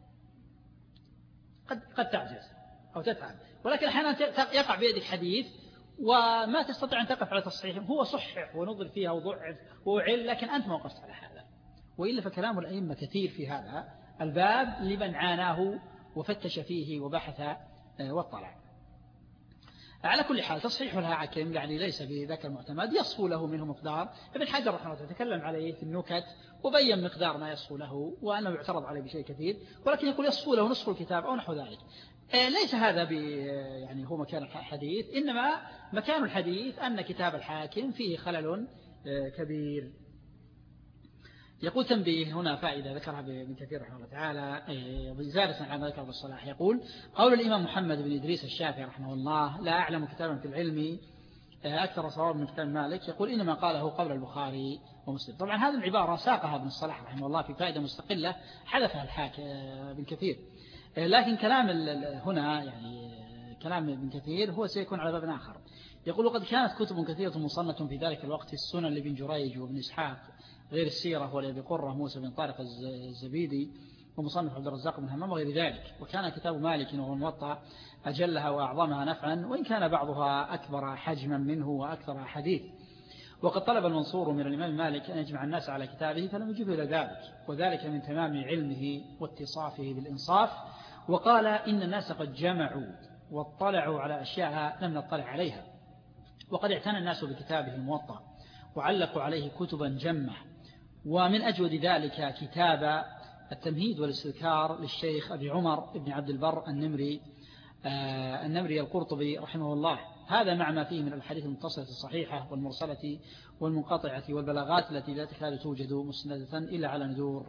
[SPEAKER 1] قد قد تعجز أو تتعب، ولكن أحيانا يقع بيدك حديث وما تستطيع أن تقف على تصحيحه، هو صحح ونظر فيها وضعف وعل، لكن أنت ما وقفت على هذا. وإلا فكلام الأئمة كثير في هذا الباب لمن عاناه وفتش فيه وبحث واطلع. على كل حال تصحيح الحاكم يعني ليس بذاك المعتمد، يصفو له منه مقدار. ابن حجر رحمه الله تكلم عليه في النكت وبين مقدار ما يصفو له، وأنه يعترض عليه بشيء كثير، ولكن يقول يصفو له نصف الكتاب أو نحو ذلك. ليس هذا ب يعني هو مكان الحديث، إنما مكان الحديث أن كتاب الحاكم فيه خلل كبير. يقول تنبيه هنا فائدة ذكرها ابن كثير رحمه الله تعالى زيادة على ما ذكر ابن الصلاح. يقول قول الإمام محمد بن إدريس الشافعي رحمه الله لا أعلم كتابا في العلم أكثر صواب من كتاب مالك، يقول إنما قاله قبل البخاري ومسلم. طبعا هذه العبارة ساقها ابن الصلاح رحمه الله في فائدة مستقلة حذفها الحاكم ابن كثير، لكن كلام هنا يعني كلام ابن كثير هو سيكون على باب آخر. يقول وقد كانت كتب كثيرة مصنة في ذلك الوقت، السنن لابن جريج وابن إسحاق غير السيرة ولأبي قرة موسى بن طارق الزبيدي ومصنف عبد الرزاق بن همام وغير ذلك. وكان كتاب مالك وهو الموطأ أجلها وأعظمها نفعا، وإن كان بعضها أكبر حجما منه وأكثر حديث. وقد طلب المنصور من الإمام مالك أن يجمع الناس على كتابه فلم يجب إلى ذلك، وذلك من تمام علمه واتصافه بالإنصاف. وقال إن الناس قد جمعوا واطلعوا على أشياء لم نطلع عليها، وقد اعتنى الناس بكتابه الموطأ وعلقوا عليه كتبا جمة. ومن أجود ذلك كتاب التمهيد والاستذكار للشيخ أبي عمر بن عبد البر النمري آه النمري القرطبي رحمه الله، هذا مع ما فيه من الحديث المتصلة الصحيحة والمرسلة والمنقطعة والبلاغات التي لا تكاد توجد مسندة إلا على ندور.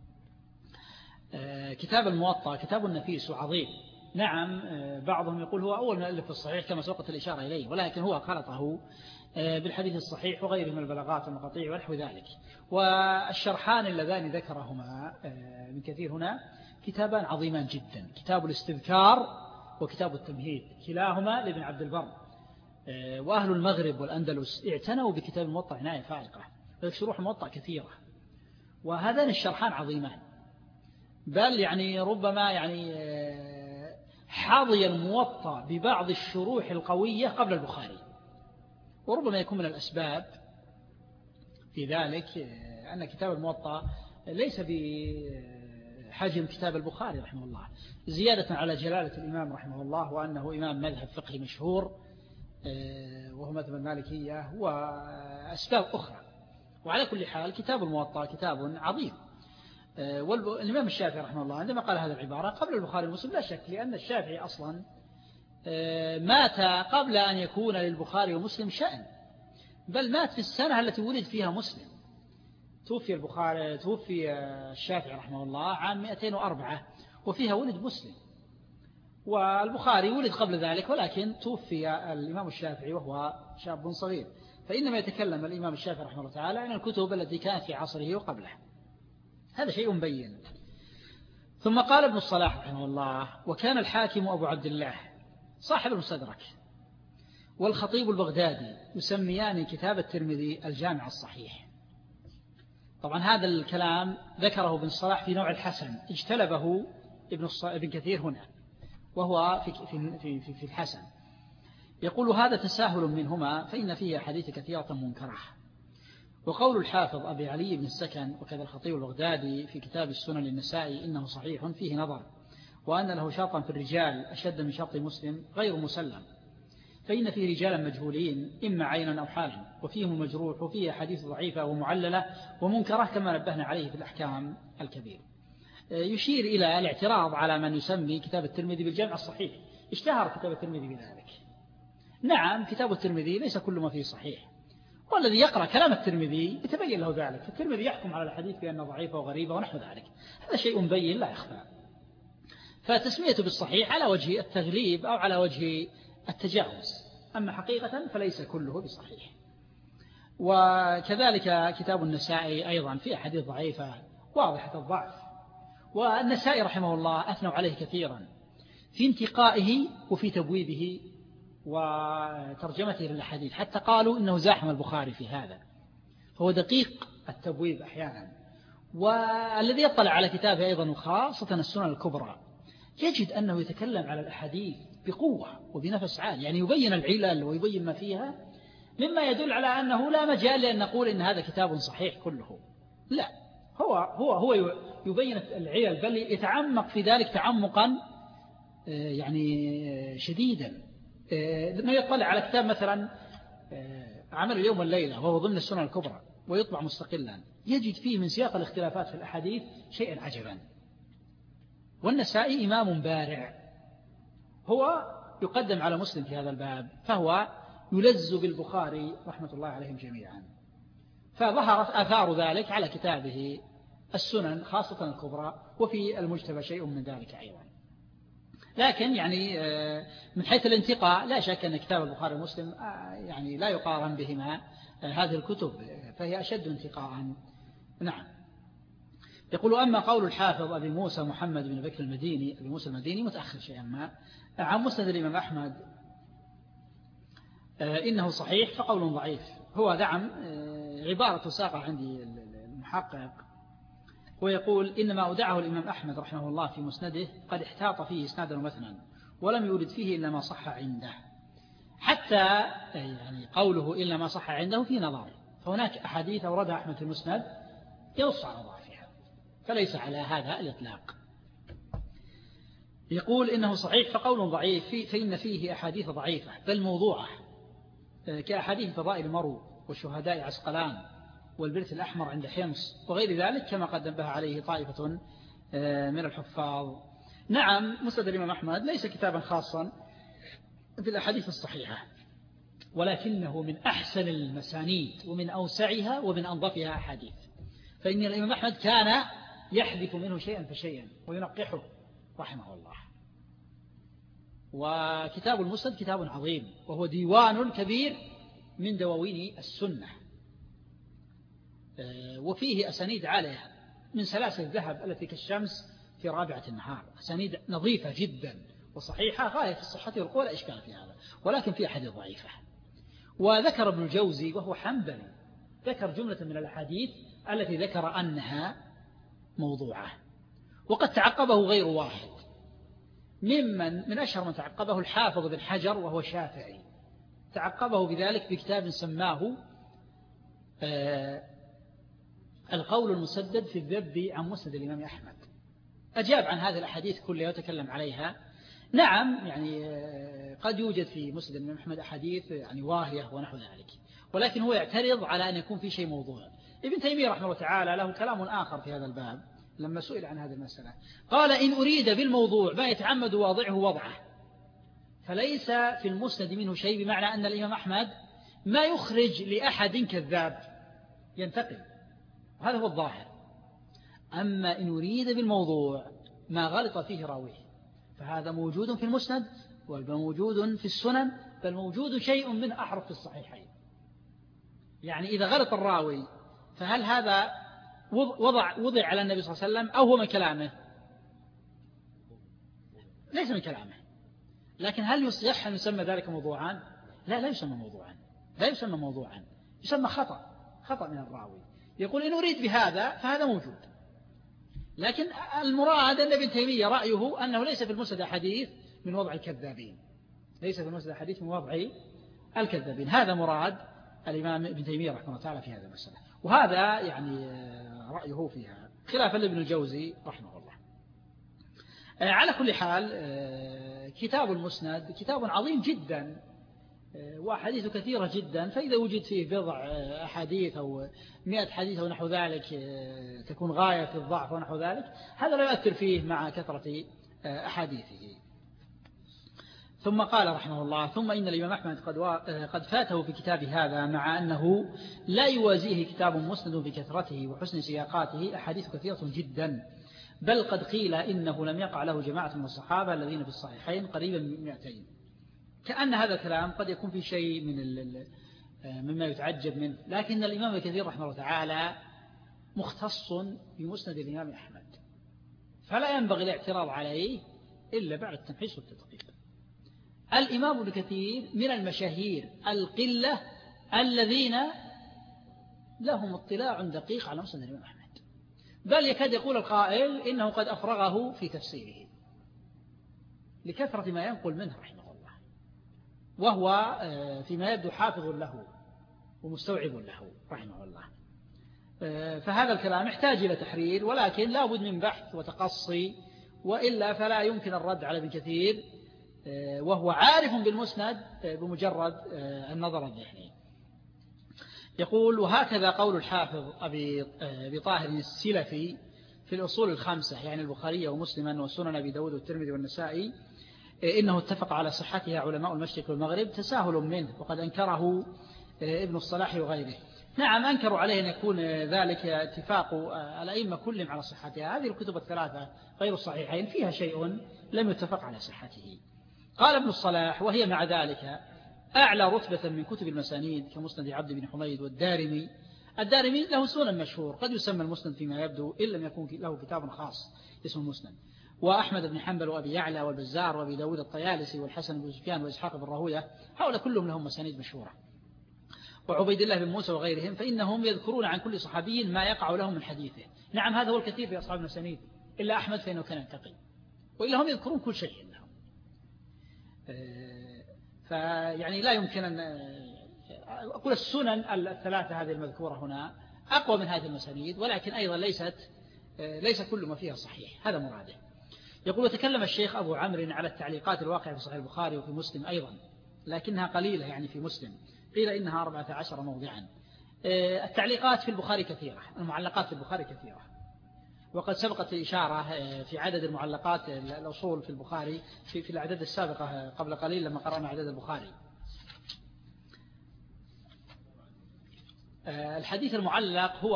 [SPEAKER 1] آه كتاب الموطأ كتاب نفيس وعظيم. نعم آه بعضهم يقول هو أول مؤلف في الصحيح كما سبقت الإشارة إليه، ولكن هو خلطه بالحديث الصحيح وغيره من البلاغات والمقاطيع ونحو ذلك. والشرحان اللذان ذكرهما من كثير هنا كتابان عظيمان جدا، كتاب الاستذكار وكتاب التمهيد، كلاهما لابن عبد البر. وأهل المغرب والأندلس اعتنوا بكتاب الموطأ عناية فائقة، وشروح الموطأ كثيرة، وهذان الشرحان عظيمان، بل يعني ربما يعني حظي الموطأ ببعض الشروح القوية قبل البخاري. وربما يكون من الأسباب في ذلك أن كتاب الموطأ ليس بحجم كتاب البخاري رحمه الله، زيادة على جلالة الإمام رحمه الله وأنه إمام مذهب فقهي مشهور وهو مذهب المالكية وأسباب أخرى. وعلى كل حال كتاب الموطأ كتاب عظيم. والإمام الشافعي رحمه الله عندما قال هذه العبارة قبل البخاري ومسلم لا شك، لأن الشافعي أصلا مات قبل أن يكون للبخاري ومسلم شأن، بل مات في السنة التي ولد فيها مسلم. توفي البخاري توفي الشافعي رحمه الله عام مئتين وأربعة وفيها ولد مسلم، والبخاري ولد قبل ذلك، ولكن توفي الإمام الشافعي وهو شاب صغير. فإنما يتكلم الإمام الشافعي رحمه الله تعالى عن الكتب التي كانت في عصره وقبله، هذا شيء مبين. ثم قال ابن الصلاح رحمه الله وكان الحاكم أبو عبد الله صاحب المستدرك والخطيب البغدادي يسميان كتاب الترمذي الجامع الصحيح. طبعا هذا الكلام ذكره ابن الصلاح في نوع الحسن، اجتلبه ابن, ابن كثير هنا وهو في, في, في, في الحسن. يقول هذا تساهل منهما فإن فيه حديث كثيرة منكرة. وقول الحافظ أبي علي بن السكن وكذا الخطيب البغدادي في كتاب السنن للنسائي إنه صحيح فيه نظر، وأن له شرطا في الرجال أشد من شرط مسلم غير مسلم، فإن فيه رجالا مجهولين إما عينا أو حالا، وفيهم المجروح، وفيه حديث ضعيفة ومعللة ومنكرة كما نبهنا عليه في الأحكام الكبير. يشير إلى الاعتراض على من يسمي كتاب الترمذي بالجامع الصحيح. اشتهر كتاب الترمذي بذلك. نعم كتاب الترمذي ليس كل ما فيه صحيح، والذي يقرأ كلام الترمذي يتبين له ذلك. الترمذي يحكم على الحديث بأنه ضعيفة وغريبة ونحو ذلك، هذا شيء مبين لا يخفى. فتسميته بالصحيح على وجه التغليب أو على وجه التجاوز، أما حقيقة فليس كله بصحيح. وكذلك كتاب النسائي أيضا فيه حديث ضعيفة واضحة الضعف، والنسائي رحمه الله أثنوا عليه كثيرا في انتقائه وفي تبويبه وترجمته للحديث، حتى قالوا إنه زاحم البخاري في هذا، فهو دقيق التبويب أحيانا. والذي يطلع على كتابه أيضا وخاصة السنن الكبرى يجد أنه يتكلم على الأحاديث بقوة وبنفس عال، يعني يبين العلل ويبين ما فيها، مما يدل على أنه لا مجال لأن نقول إن هذا كتاب صحيح كله، لا، هو هو هو يبين العلل، بل يتعمق في ذلك تعمقا يعني شديدا. لما يطلع على كتاب مثلا عمل اليوم والليلة وهو ضمن السنن الكبرى ويطبع مستقلا، يجد فيه من سياق الاختلافات في الأحاديث شيئا عجبا. والنسائي إمام بارع، هو يقدم على مسلم في هذا الباب، فهو يلز بالبخاري رحمة الله عليهم جميعا. فظهرت آثار ذلك على كتابه السنن خاصة الكبرى، وفي المجتبى شيء من ذلك أيضا. لكن يعني من حيث الانتقاء لا شك أن كتاب البخاري ومسلم يعني لا يقارن بهما هذه الكتب، فهي أشد انتقاء. نعم. يقول: أما قول الحافظ أبي موسى محمد بن بكر المديني، أبي موسى المديني متأخر شيئا ما، عن مسند الإمام أحمد إنه صحيح فقول ضعيف. هو دعم عبارة ساقة عندي المحقق، ويقول: إنما أودعه الإمام أحمد رحمه الله في مسنده قد احتاط فيه إسنادا ومثلا، ولم يورد فيه إلا ما صح عنده. حتى يعني قوله إلا ما صح عنده في نظر، فهناك أحاديث أوردها أحمد في المسند ينص على ضعفها، فليس على هذا الإطلاق. يقول: إنه صحيح فقول ضعيف فإن فيه أحاديث ضعيفة بل موضوعة، كأحاديث فضائل مرو والشهداء عسقلان والبرث الأحمر عند حمص وغير ذلك، كما قد نبه عليه طائفة من الحفاظ. نعم، مسند الإمام أحمد ليس كتابا خاصا في الأحاديث الصحيحة، ولكنه من أحسن المسانيد ومن أوسعها ومن أنظفها أحاديث، فإن الإمام أحمد كان يحذف منه شيئا فشيئا وينقحه رحمه الله. وكتاب المسند كتاب عظيم، وهو ديوان كبير من دواوين السنة، وفيه أسانيد عالية من سلاسل الذهب التي كالشمس في رابعة النهار، أسانيد نظيفة جدا وصحيحة غاية في الصحة والقوة، لا إشكال في هذا، ولكن في أحاديث ضعيفة. وذكر ابن الجوزي وهو حنبلي ذكر جملة من الأحاديث التي ذكر أنها موضوعة، وقد تعقبه غير واحد، ممن من أشهر من تعقبه الحافظ بن حجر وهو شافعي، تعقبه بذلك بكتاب سماه آه القول المسدد في الذب عن مسند الإمام أحمد. أجاب عن هذه الأحاديث كلها وتكلم عليها. نعم، يعني قد يوجد في مسند الإمام أحمد أحاديث يعني واهية ونحو ذلك، ولكن هو يعترض على أن يكون في شيء موضوع. ابن تيمية رحمه الله تعالى له كلام آخر في هذا الباب لما سئل عن هذه المسألة، قال: إن أريد بالموضوع ما يتعمد واضعه وضعه، فليس في المسند منه شيء، بمعنى أن الإمام أحمد ما يخرج لأحد كذاب ينتقل، هذا هو الظاهر. أما إن أريد بالموضوع ما غلط فيه راويه، فهذا موجود في المسند وموجود في السنن، بل موجود شيء من أحرف في الصحيحين. يعني إذا غلط الراوي فهل هذا وضع, وضع على النبي صلى الله عليه وسلم أو هو من كلامه؟ ليس من كلامه. لكن هل يصح أن يسمى ذلك موضوعا؟ لا لا يسمى موضوعا، لا يسمى موضوعا، يسمى خطأ، خطأ من الراوي. يقول: إن أريد بهذا فهذا موجود. لكن المراد أن ابن تيمية رأيه أنه ليس في المسند حديث من وضع الكذابين، ليس في المسند حديث من وضع الكذابين. هذا مراد الإمام ابن تيمية رحمه الله تعالى في هذا المسألة، وهذا يعني رأيه فيها خلافا لابن الجوزي رحمه الله. على كل حال كتاب المسند كتاب عظيم جدا وأحاديث كثيرة جدا، فإذا وجد فيه بضع أحاديث أو مئة حديث أو نحو ذلك تكون غاية في الضعف ونحو ذلك، هذا لا يؤثر فيه مع كثرة أحاديثه. ثم قال رحمه الله: ثم إن الإمام أحمد قد, قد فاته في كتاب هذا، مع أنه لا يوازيه كتاب مسند بكثرته وحسن سياقاته أحاديث كثيرة جدا، بل قد قيل إنه لم يقع له جماعة من الصحابة الذين في الصحيحين قريبا من مئتين. كأن هذا الكلام قد يكون في شيء من مما يتعجب منه، لكن الإمام الكثير رحمه الله تعالى مختص بمسند الإمام أحمد، فلا ينبغي الاعتراض عليه إلا بعد التمحيص والتدقيق. الإمام ابن كثير من المشاهير القلة الذين لهم اطلاع دقيق على مسند الإمام أحمد، بل يكاد يقول القائل إنه قد أفرغه في تفسيره لكثرة ما ينقل منه رحمه الله، وهو فيما يبدو حافظ له ومستوعب له رحمه الله. فهذا الكلام يحتاج إلى تحرير، ولكن لا بد من بحث وتقصي، وإلا فلا يمكن الرد على ابن كثير وهو عارف بالمسند بمجرد النظر الذهني. يقول: وهكذا قول الحافظ أبي طاهر السلفي في الأصول الخمسة، يعني البخاري ومسلما وسنن أبي داود والترمذي والنسائي، إنه اتفق على صحتها علماء المشرق والمغرب، تساهل منه وقد أنكره ابن الصلاح وغيره. نعم أنكروا عليه أن يكون ذلك اتفاق الأئمة كلهم على صحتها. هذه الكتب الثلاثة غير الصحيحين فيها شيء لم يتفق على صحته. قال ابن الصلاح: وهي مع ذلك أعلى رتبة من كتب المسانيد كمسند عبد بن حميد والدارمي. الدارمي له سنن مشهور قد يسمى المسند فيما يبدو إن لم يكن له كتاب خاص اسمه المسند، وأحمد بن حنبل وأبي يعلى والبزار وأبي داود الطيالسي والحسن بن سفيان وإسحاق بن راهويه، هؤلاء كلهم لهم مسانيد مشهورة، وعبيد الله بن موسى وغيرهم، فإنهم يذكرون عن كل صحابي ما يقع لهم من حديثه. نعم هذا هو الكثير في أصحاب المسانيد إلا أحمد فإنه كان ينتقي، وإلا هم يذكرون كل شيء لهم. فيعني لا يمكن أن أقول السنن الثلاثة هذه المذكورة هنا أقوى من هذه المسانيد، ولكن أيضا ليست ليس كل ما فيها صحيح، هذا مراده. يقول: وتكلم الشيخ أبو عمرو على التعليقات الواقعة في صحيح البخاري وفي مسلم أيضا، لكنها قليلة يعني في مسلم قيل إنها أربعة عشر موضعا. التعليقات في البخاري كثيرة، المعلقات في البخاري كثيرة، وقد سبقت الإشارة في عدد المعلقات الأصول في البخاري في, في الأعداد السابقة قبل قليل لما قرأنا عدد البخاري. الحديث المعلق هو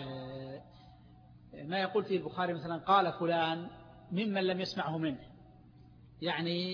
[SPEAKER 1] ما يقول فيه البخاري مثلا قال فلان ممن لم يسمعه منه، يعني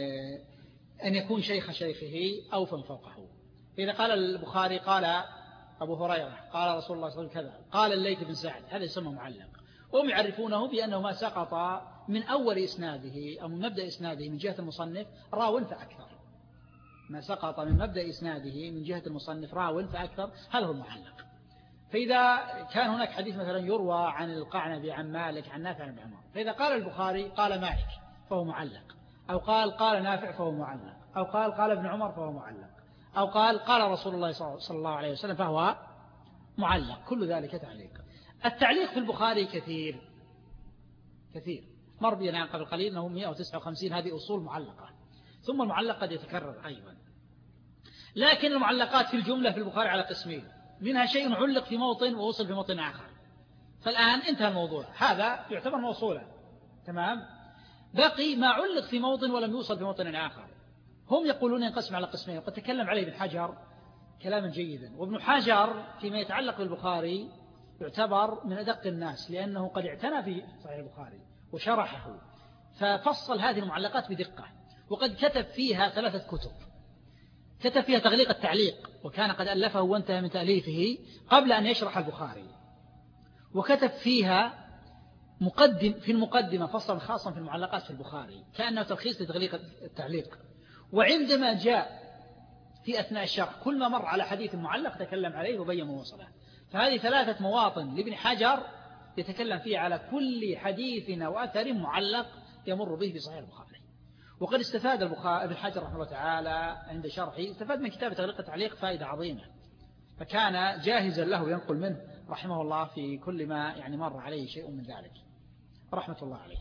[SPEAKER 1] أن يكون شيخ شيخه أو فم فوقه. إذا قال البخاري قال أبو هريرة قال رسول الله صلى الله عليه وسلم كذا، قال الليث بن سعد، هذا يسمى معلق. وهم يعرفونه بأنه ما سقط من أول إسناده أو من مبدأ إسناده من جهة المصنف راو فأكثر، ما سقط من مبدأ إسناده من جهة المصنف راو فأكثر، هذا هو المعلق. فإذا كان هناك حديث مثلا يروى عن القعنبي عن مالك عن نافع عن عمر، فإذا قال البخاري قال مالك فهو معلق، أو قال قال نافع فهو معلق، أو قال قال ابن عمر فهو معلق، أو قال قال رسول الله صلى الله عليه وسلم فهو معلق، كل ذلك تعليق. التعليق في البخاري كثير كثير، مر بنا قبل قليل أنه مئة وتسعة وخمسين، هذه أصول معلقة، ثم المعلق قد يتكرر أيضا. لكن المعلقات في الجملة في البخاري على قسمين، منها شيء علق في موطن ووصل في موطن آخر، فالآن انتهى الموضوع، هذا يعتبر موصولا تمام. بقي ما علق في موطن ولم يوصل في موطن آخر، هم يقولون ينقسم على قسمين، وقد تكلم عليه ابن حجر كلاما جيدا. وابن حجر فيما يتعلق بالبخاري يعتبر من أدق الناس، لأنه قد اعتنى في صحيح البخاري وشرحه، ففصل هذه المعلقات بدقة، وقد كتب فيها ثلاثة كتب. كتب فيها تغليق التعليق، وكان قد ألفه وانتهى من تأليفه قبل أن يشرح البخاري، وكتب فيها مقدم في المقدمة فصلا خاصا في المعلقات في البخاري كأنه تلخيص لتغليق التعليق. وعندما جاء في أثناء الشرح كل ما مر على حديث معلق تكلم عليه وبين وصله. فهذه ثلاثة مواطن لابن حجر يتكلم فيها على كل حديث وأثر معلق يمر به في صحيح البخاري. وقد استفاد ابن حجر رحمه الله تعالى عند شرحه، استفاد من كتاب تغليق التعليق فائدة عظيمة، فكان جاهزا له ينقل منه رحمه الله في كل ما يعني مر عليه شيء من ذلك رحمة الله عليه.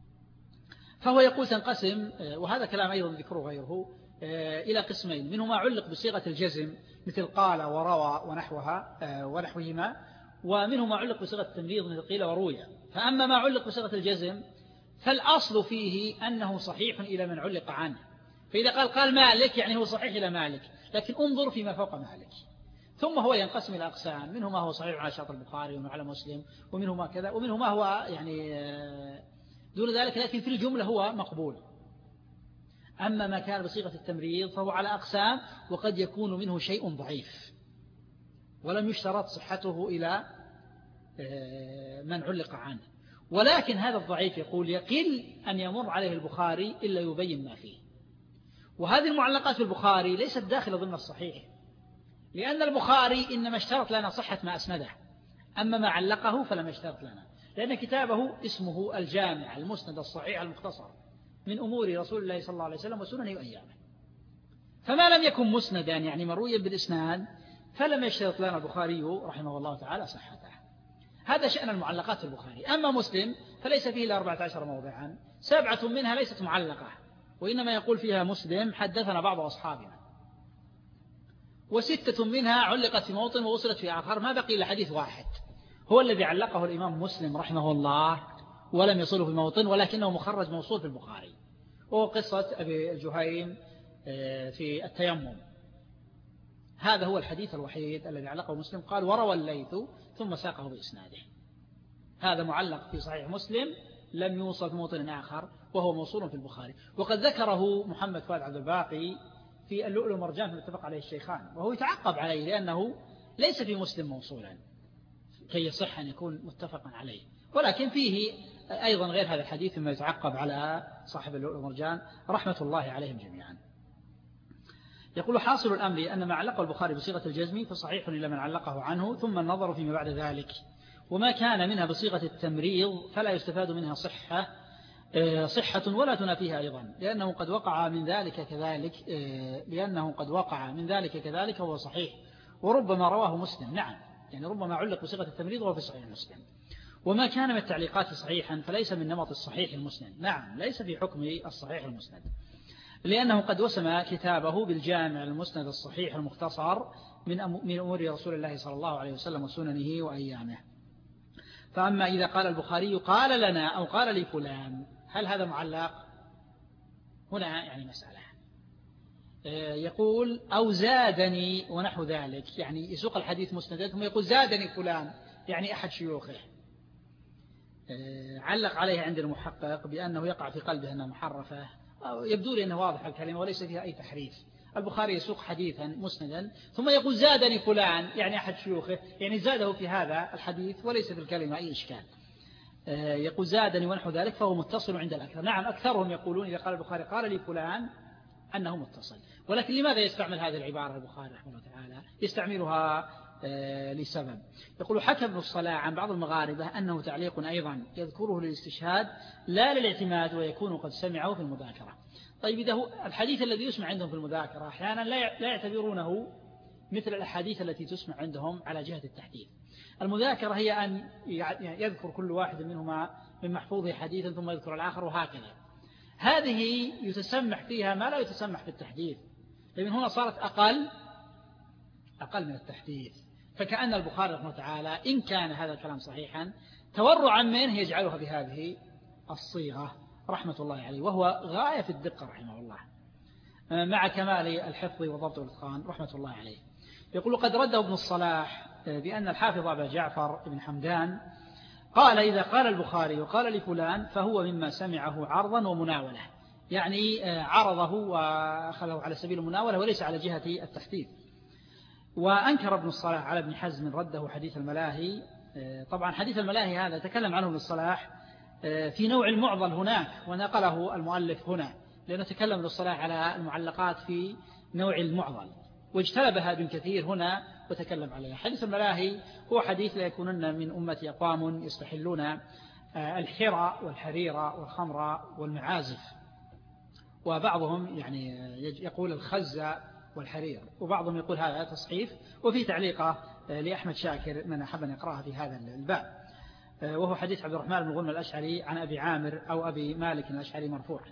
[SPEAKER 1] فهو يقول تنقسم، وهذا كلام أيضا ذكره غيره، إلى قسمين، منه ما علق بصيغة الجزم مثل قال وروى ونحوها ونحوهما، ومنه ما علق بصيغة التمريض مثل قيل وروي. فأما ما علق بصيغة الجزم فالأصل فيه أنه صحيح إلى من علق عنه، فإذا قال قال مالك يعني هو صحيح إلى مالك، لكن انظر فيما فوق مالك. ثم هو ينقسم إلى أقسام، منه ما هو صحيح على شرط البخاري ومنه على مسلم، ومنه ما كذا، ومنه ما هو يعني دون ذلك، لكن في الجملة هو مقبول. أما ما كان بصيغة التمريض فهو على أقسام، وقد يكون منه شيء ضعيف ولم يشترط صحته إلى من علق عنه، ولكن هذا الضعيف يقول يقل أن يمر عليه البخاري إلا يبين ما فيه. وهذه المعلقات في البخاري ليست داخلة ضمن الصحيح، لأن البخاري إنما اشترط لنا صحة ما أسنده، أما ما علقه فلم يشترط لنا، لأن كتابه اسمه الجامع المسند الصحيح المختصر من أمور رسول الله صلى الله عليه وسلم وسننه وأيامه. فما لم يكن مسندا يعني مرويا بالإسناد فلم يشترط لنا البخاري رحمه الله تعالى صحته. هذا شأن المعلقات في البخاري. أما مسلم فليس فيه إلا أربعة عشر موضعا، سبعة منها ليست معلقة، وإنما يقول فيها مسلم حدثنا بعض أصحابنا، وستة منها علقت في موطن ووصلت في آخر، ما بقي إلا حديث واحد هو الذي علقه الإمام مسلم رحمه الله ولم يصله في موطن، ولكنه مخرج موصول في البخاري، وهو قصة أبي الجهيم في التيمم. هذا هو الحديث الوحيد الذي علقه مسلم، قال وروى الليث ثم ساقه بإسناده. هذا معلق في صحيح مسلم لم يوصل في موطن آخر، وهو موصول في البخاري. وقد ذكره محمد فؤاد عبد الباقي في اللؤلؤ والمرجان فيما اتفق عليه الشيخان، وهو يتعقب عليه لأنه ليس في مسلم موصولا كي يصح أن يكون متفقا عليه، ولكن فيه أيضا غير هذا الحديث مما يتعقب على صاحب اللؤلؤ والمرجان رحمة الله عليهم جميعا. يقول حاصل الأمر أن ما علقه البخاري بصيغة الجزم فصحيح إلا من علقه عنه، ثم النظر فيما بعد ذلك. وما كان منها بصيغة التمريض فلا يستفاد منها صحة صحة ولا تنافيها أيضا، لأنه قد وقع من ذلك كذلك لأنه قد وقع من ذلك كذلك وهو صحيح، وربما رواه مسلم. نعم، يعني ربما علق بصيغة التمريض وهو في صحيح مسلم. وما كان من التعليقات صحيحا فليس من نمط الصحيح المسند. نعم، ليس في حكم الصحيح المسند، لأنه قد وسم كتابه بالجامع المسند الصحيح المختصر من من أمور رسول الله صلى الله عليه وسلم وسننه وأيامه. فأما إذا قال البخاري قال لنا أو قال لي فلان، هل هذا معلق؟ هنا يعني مسألة. يقول أو زادني ونحو ذلك، يعني يسوق الحديث مسندا ثم يقول زادني فلان، يعني أحد شيوخه. علق عليه عند المحقق بأنه يقع في قلبه أنها محرفة، يبدو لي أنه واضح الكلمة وليس فيها أي تحريف. البخاري يسوق حديثا مسندا ثم يقول زادني فلان، يعني أحد شيوخه، يعني زاده في هذا الحديث وليس في الكلمة أي إشكال. يقول زادني ونحو ذلك فهو متصل عند الأكثر. نعم، أكثرهم يقولون إذا قال البخاري قال لي فلان أنه متصل، ولكن لماذا يستعمل هذه العبارة البخاري رحمه الله تعالى؟ يستعملها لسبب. يقول حكى ابن الصلاح عن بعض المغاربة أنه تعليق أيضا يذكره للاستشهاد لا للاعتماد، ويكون قد سمعه في المذاكرة. طيب إذا هو الحديث الذي يسمع عندهم في المذاكرة أحيانا لا يعتبرونه مثل الأحاديث التي تسمع عندهم على جهة التحديث. المذاكرة هي أن يذكر كل واحد منهما من محفوظه حديثا ثم يذكر الآخر وهكذا. هذه يتسمح فيها ما لا يتسمح في التحديث، لأن هنا صارت أقل أقل من التحديث. فكأن البخاري رحمه تعالى إن كان هذا الكلام صحيحا تورعا منه يجعلها بهذه الصيغة رحمة الله عليه، وهو غاية في الدقة رحمه الله مع كمال الحفظ وضبط الإتقان رحمة الله عليه. يقول قد رده ابن الصلاح بأن الحافظ أبا جعفر بن حمدان قال إذا قال البخاري وقال لفلان فهو مما سمعه عرضا ومناولة، يعني عرضه وأخذه على سبيل المناولة وليس على جهة التحديث. وأنكر ابن الصلاح على ابن حزم رده حديث الملاهي. طبعا حديث الملاهي هذا تكلم عنه ابن الصلاح في نوع المعضل هناك ونقله المؤلف هنا، لأنه تكلم ابن الصلاح على المعلقات في نوع المعضل واجتلبها ابن كثير هنا وتكلم عليها. حديث الملاهي هو حديث لا يكونن من أمتي أقوام يستحلون الحرى والحريرة والخمر والمعازف، وبعضهم يعني يقول الخزة والحرير، وبعضهم يقول هذا تصحيف. وفي تعليقة لأحمد شاكر من أحب أن يقرأها في هذا الباب، وهو حديث عبد الرحمن بن غنم الأشعري عن أبي عامر أو أبي مالك الأشعري مرفوعا.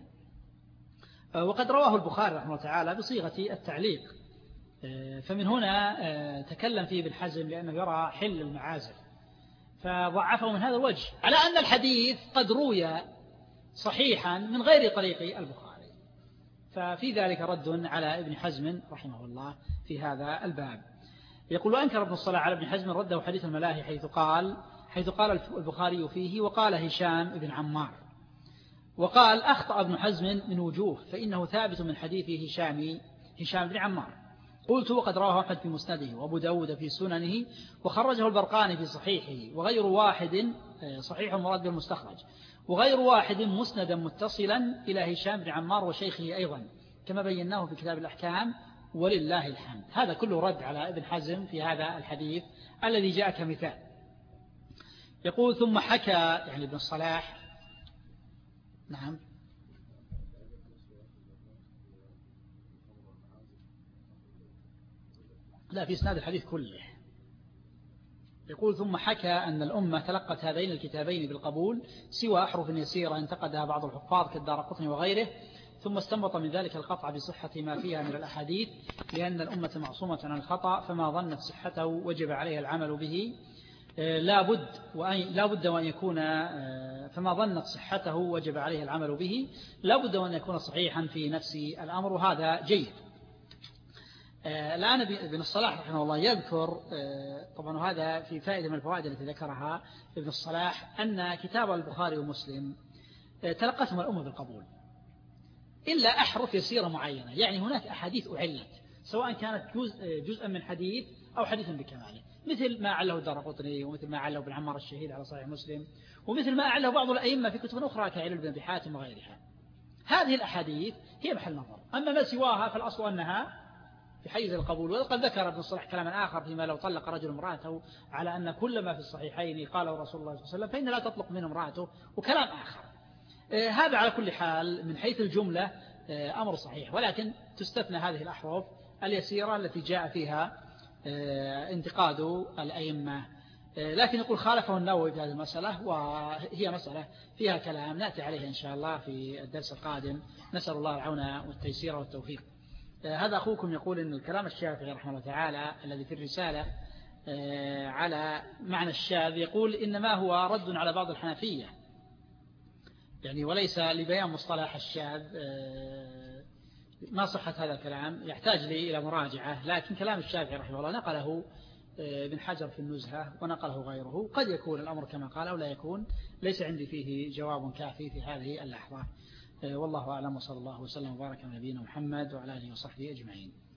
[SPEAKER 1] وقد رواه البخاري رحمه الله تعالى بصيغة التعليق، فمن هنا تكلم فيه بالحزم لأنه يرى حل المعازف فضعفه من هذا الوجه، على أن الحديث قد روي صحيحا من غير طريق البخاري. ففي ذلك رد على ابن حزم رحمه الله في هذا الباب. يقول وأنكر ابن الصلاح على ابن حزم رده حديث الملاهي حيث قال حيث قال البخاري فيه وقال هشام بن عمار، وقال أخطأ ابن حزم من وجوه فإنه ثابت من حديث هشام هشام بن عمار. قلت وقد رواه أحمد في مسنده وأبو داود في سننه وخرجه البرقاني في صحيحه، وغير واحد صحيح مراد بالمستخرج، وغير واحد مسندا متصلا إلى هشام بن عمار وشيخه أيضا كما بيناه في كتاب الأحكام ولله الحمد. هذا كله رد على ابن حزم في هذا الحديث الذي جاء كمثال. يقول ثم حكى يعني ابن الصلاح نعم لا في إسناد الحديث كله. يقول ثم حكى أن الأمة تلقت هذين الكتابين بالقبول سوى أحرف يسيرة انتقدها بعض الحفاظ كالدارقطني وغيره، ثم استنبط من ذلك القطع بصحة ما فيها من الأحاديث، لأن الأمة معصومة عن الخطأ فما ظنت صحته وجب عليها العمل به لا بد وأن لا بد وأن يكون فما ظنت صحته وجب عليها العمل به لا بد وأن يكون صحيحا في نفس الأمر، وهذا جيد. الآن ابن الصلاح رحمه الله يذكر طبعا، وهذا في فائدة من الفوائد التي ذكرها ابن الصلاح، أن كتاب البخاري ومسلم تلقتهم الأمة بالقبول إلا أحرف يسيرة معينة. يعني هناك أحاديث أعلت، سواء كانت جزء جزءا من حديث أو حديثا بكماله، مثل ما أعله الدارقطني، ومثل ما أعله ابن عمار الشهيد على صحيح مسلم، ومثل ما أعله بعض الأئمة في كتب أخرى كعلل بن أبي حاتم وغيرها. هذه الأحاديث هي محل نظر، أما ما سواها فالأصل أنها في حيز القبول. وقد ذكر ابن الصلاح كلاما آخر فيما لو طلق رجل امرأته على أن كل ما في الصحيحين قاله رسول الله صلى الله عليه وسلم فإن لا تطلق من امرأته، وكلام آخر. هذا على كل حال من حيث الجملة أمر صحيح، ولكن تستثنى هذه الأحرف اليسيرة التي جاء فيها انتقاد الأئمة. لكن يقول خالفه النووي في هذه المسألة، وهي مسألة فيها كلام نأتي عليه إن شاء الله في الدرس القادم. نسأل الله العون والتيسير والتوفيق. هذا أخوكم يقول إن الكلام الشافعي رحمه الله تعالى الذي في الرسالة على معنى الشاذ، يقول إنما هو رد على بعض الحنفية يعني، وليس لبيان مصطلح الشاذ. ما صحة هذا الكلام؟ يحتاج لي إلى مراجعة، لكن كلام الشافعي رحمه الله نقله ابن حجر في النزهة ونقله غيره. قد يكون الأمر كما قال أو لا يكون، ليس عندي فيه جواب كافي في هذه اللحظة. والله أعلم، وصلى الله وسلم وبارك على نبينا محمد وعلى آله وصحبه أجمعين.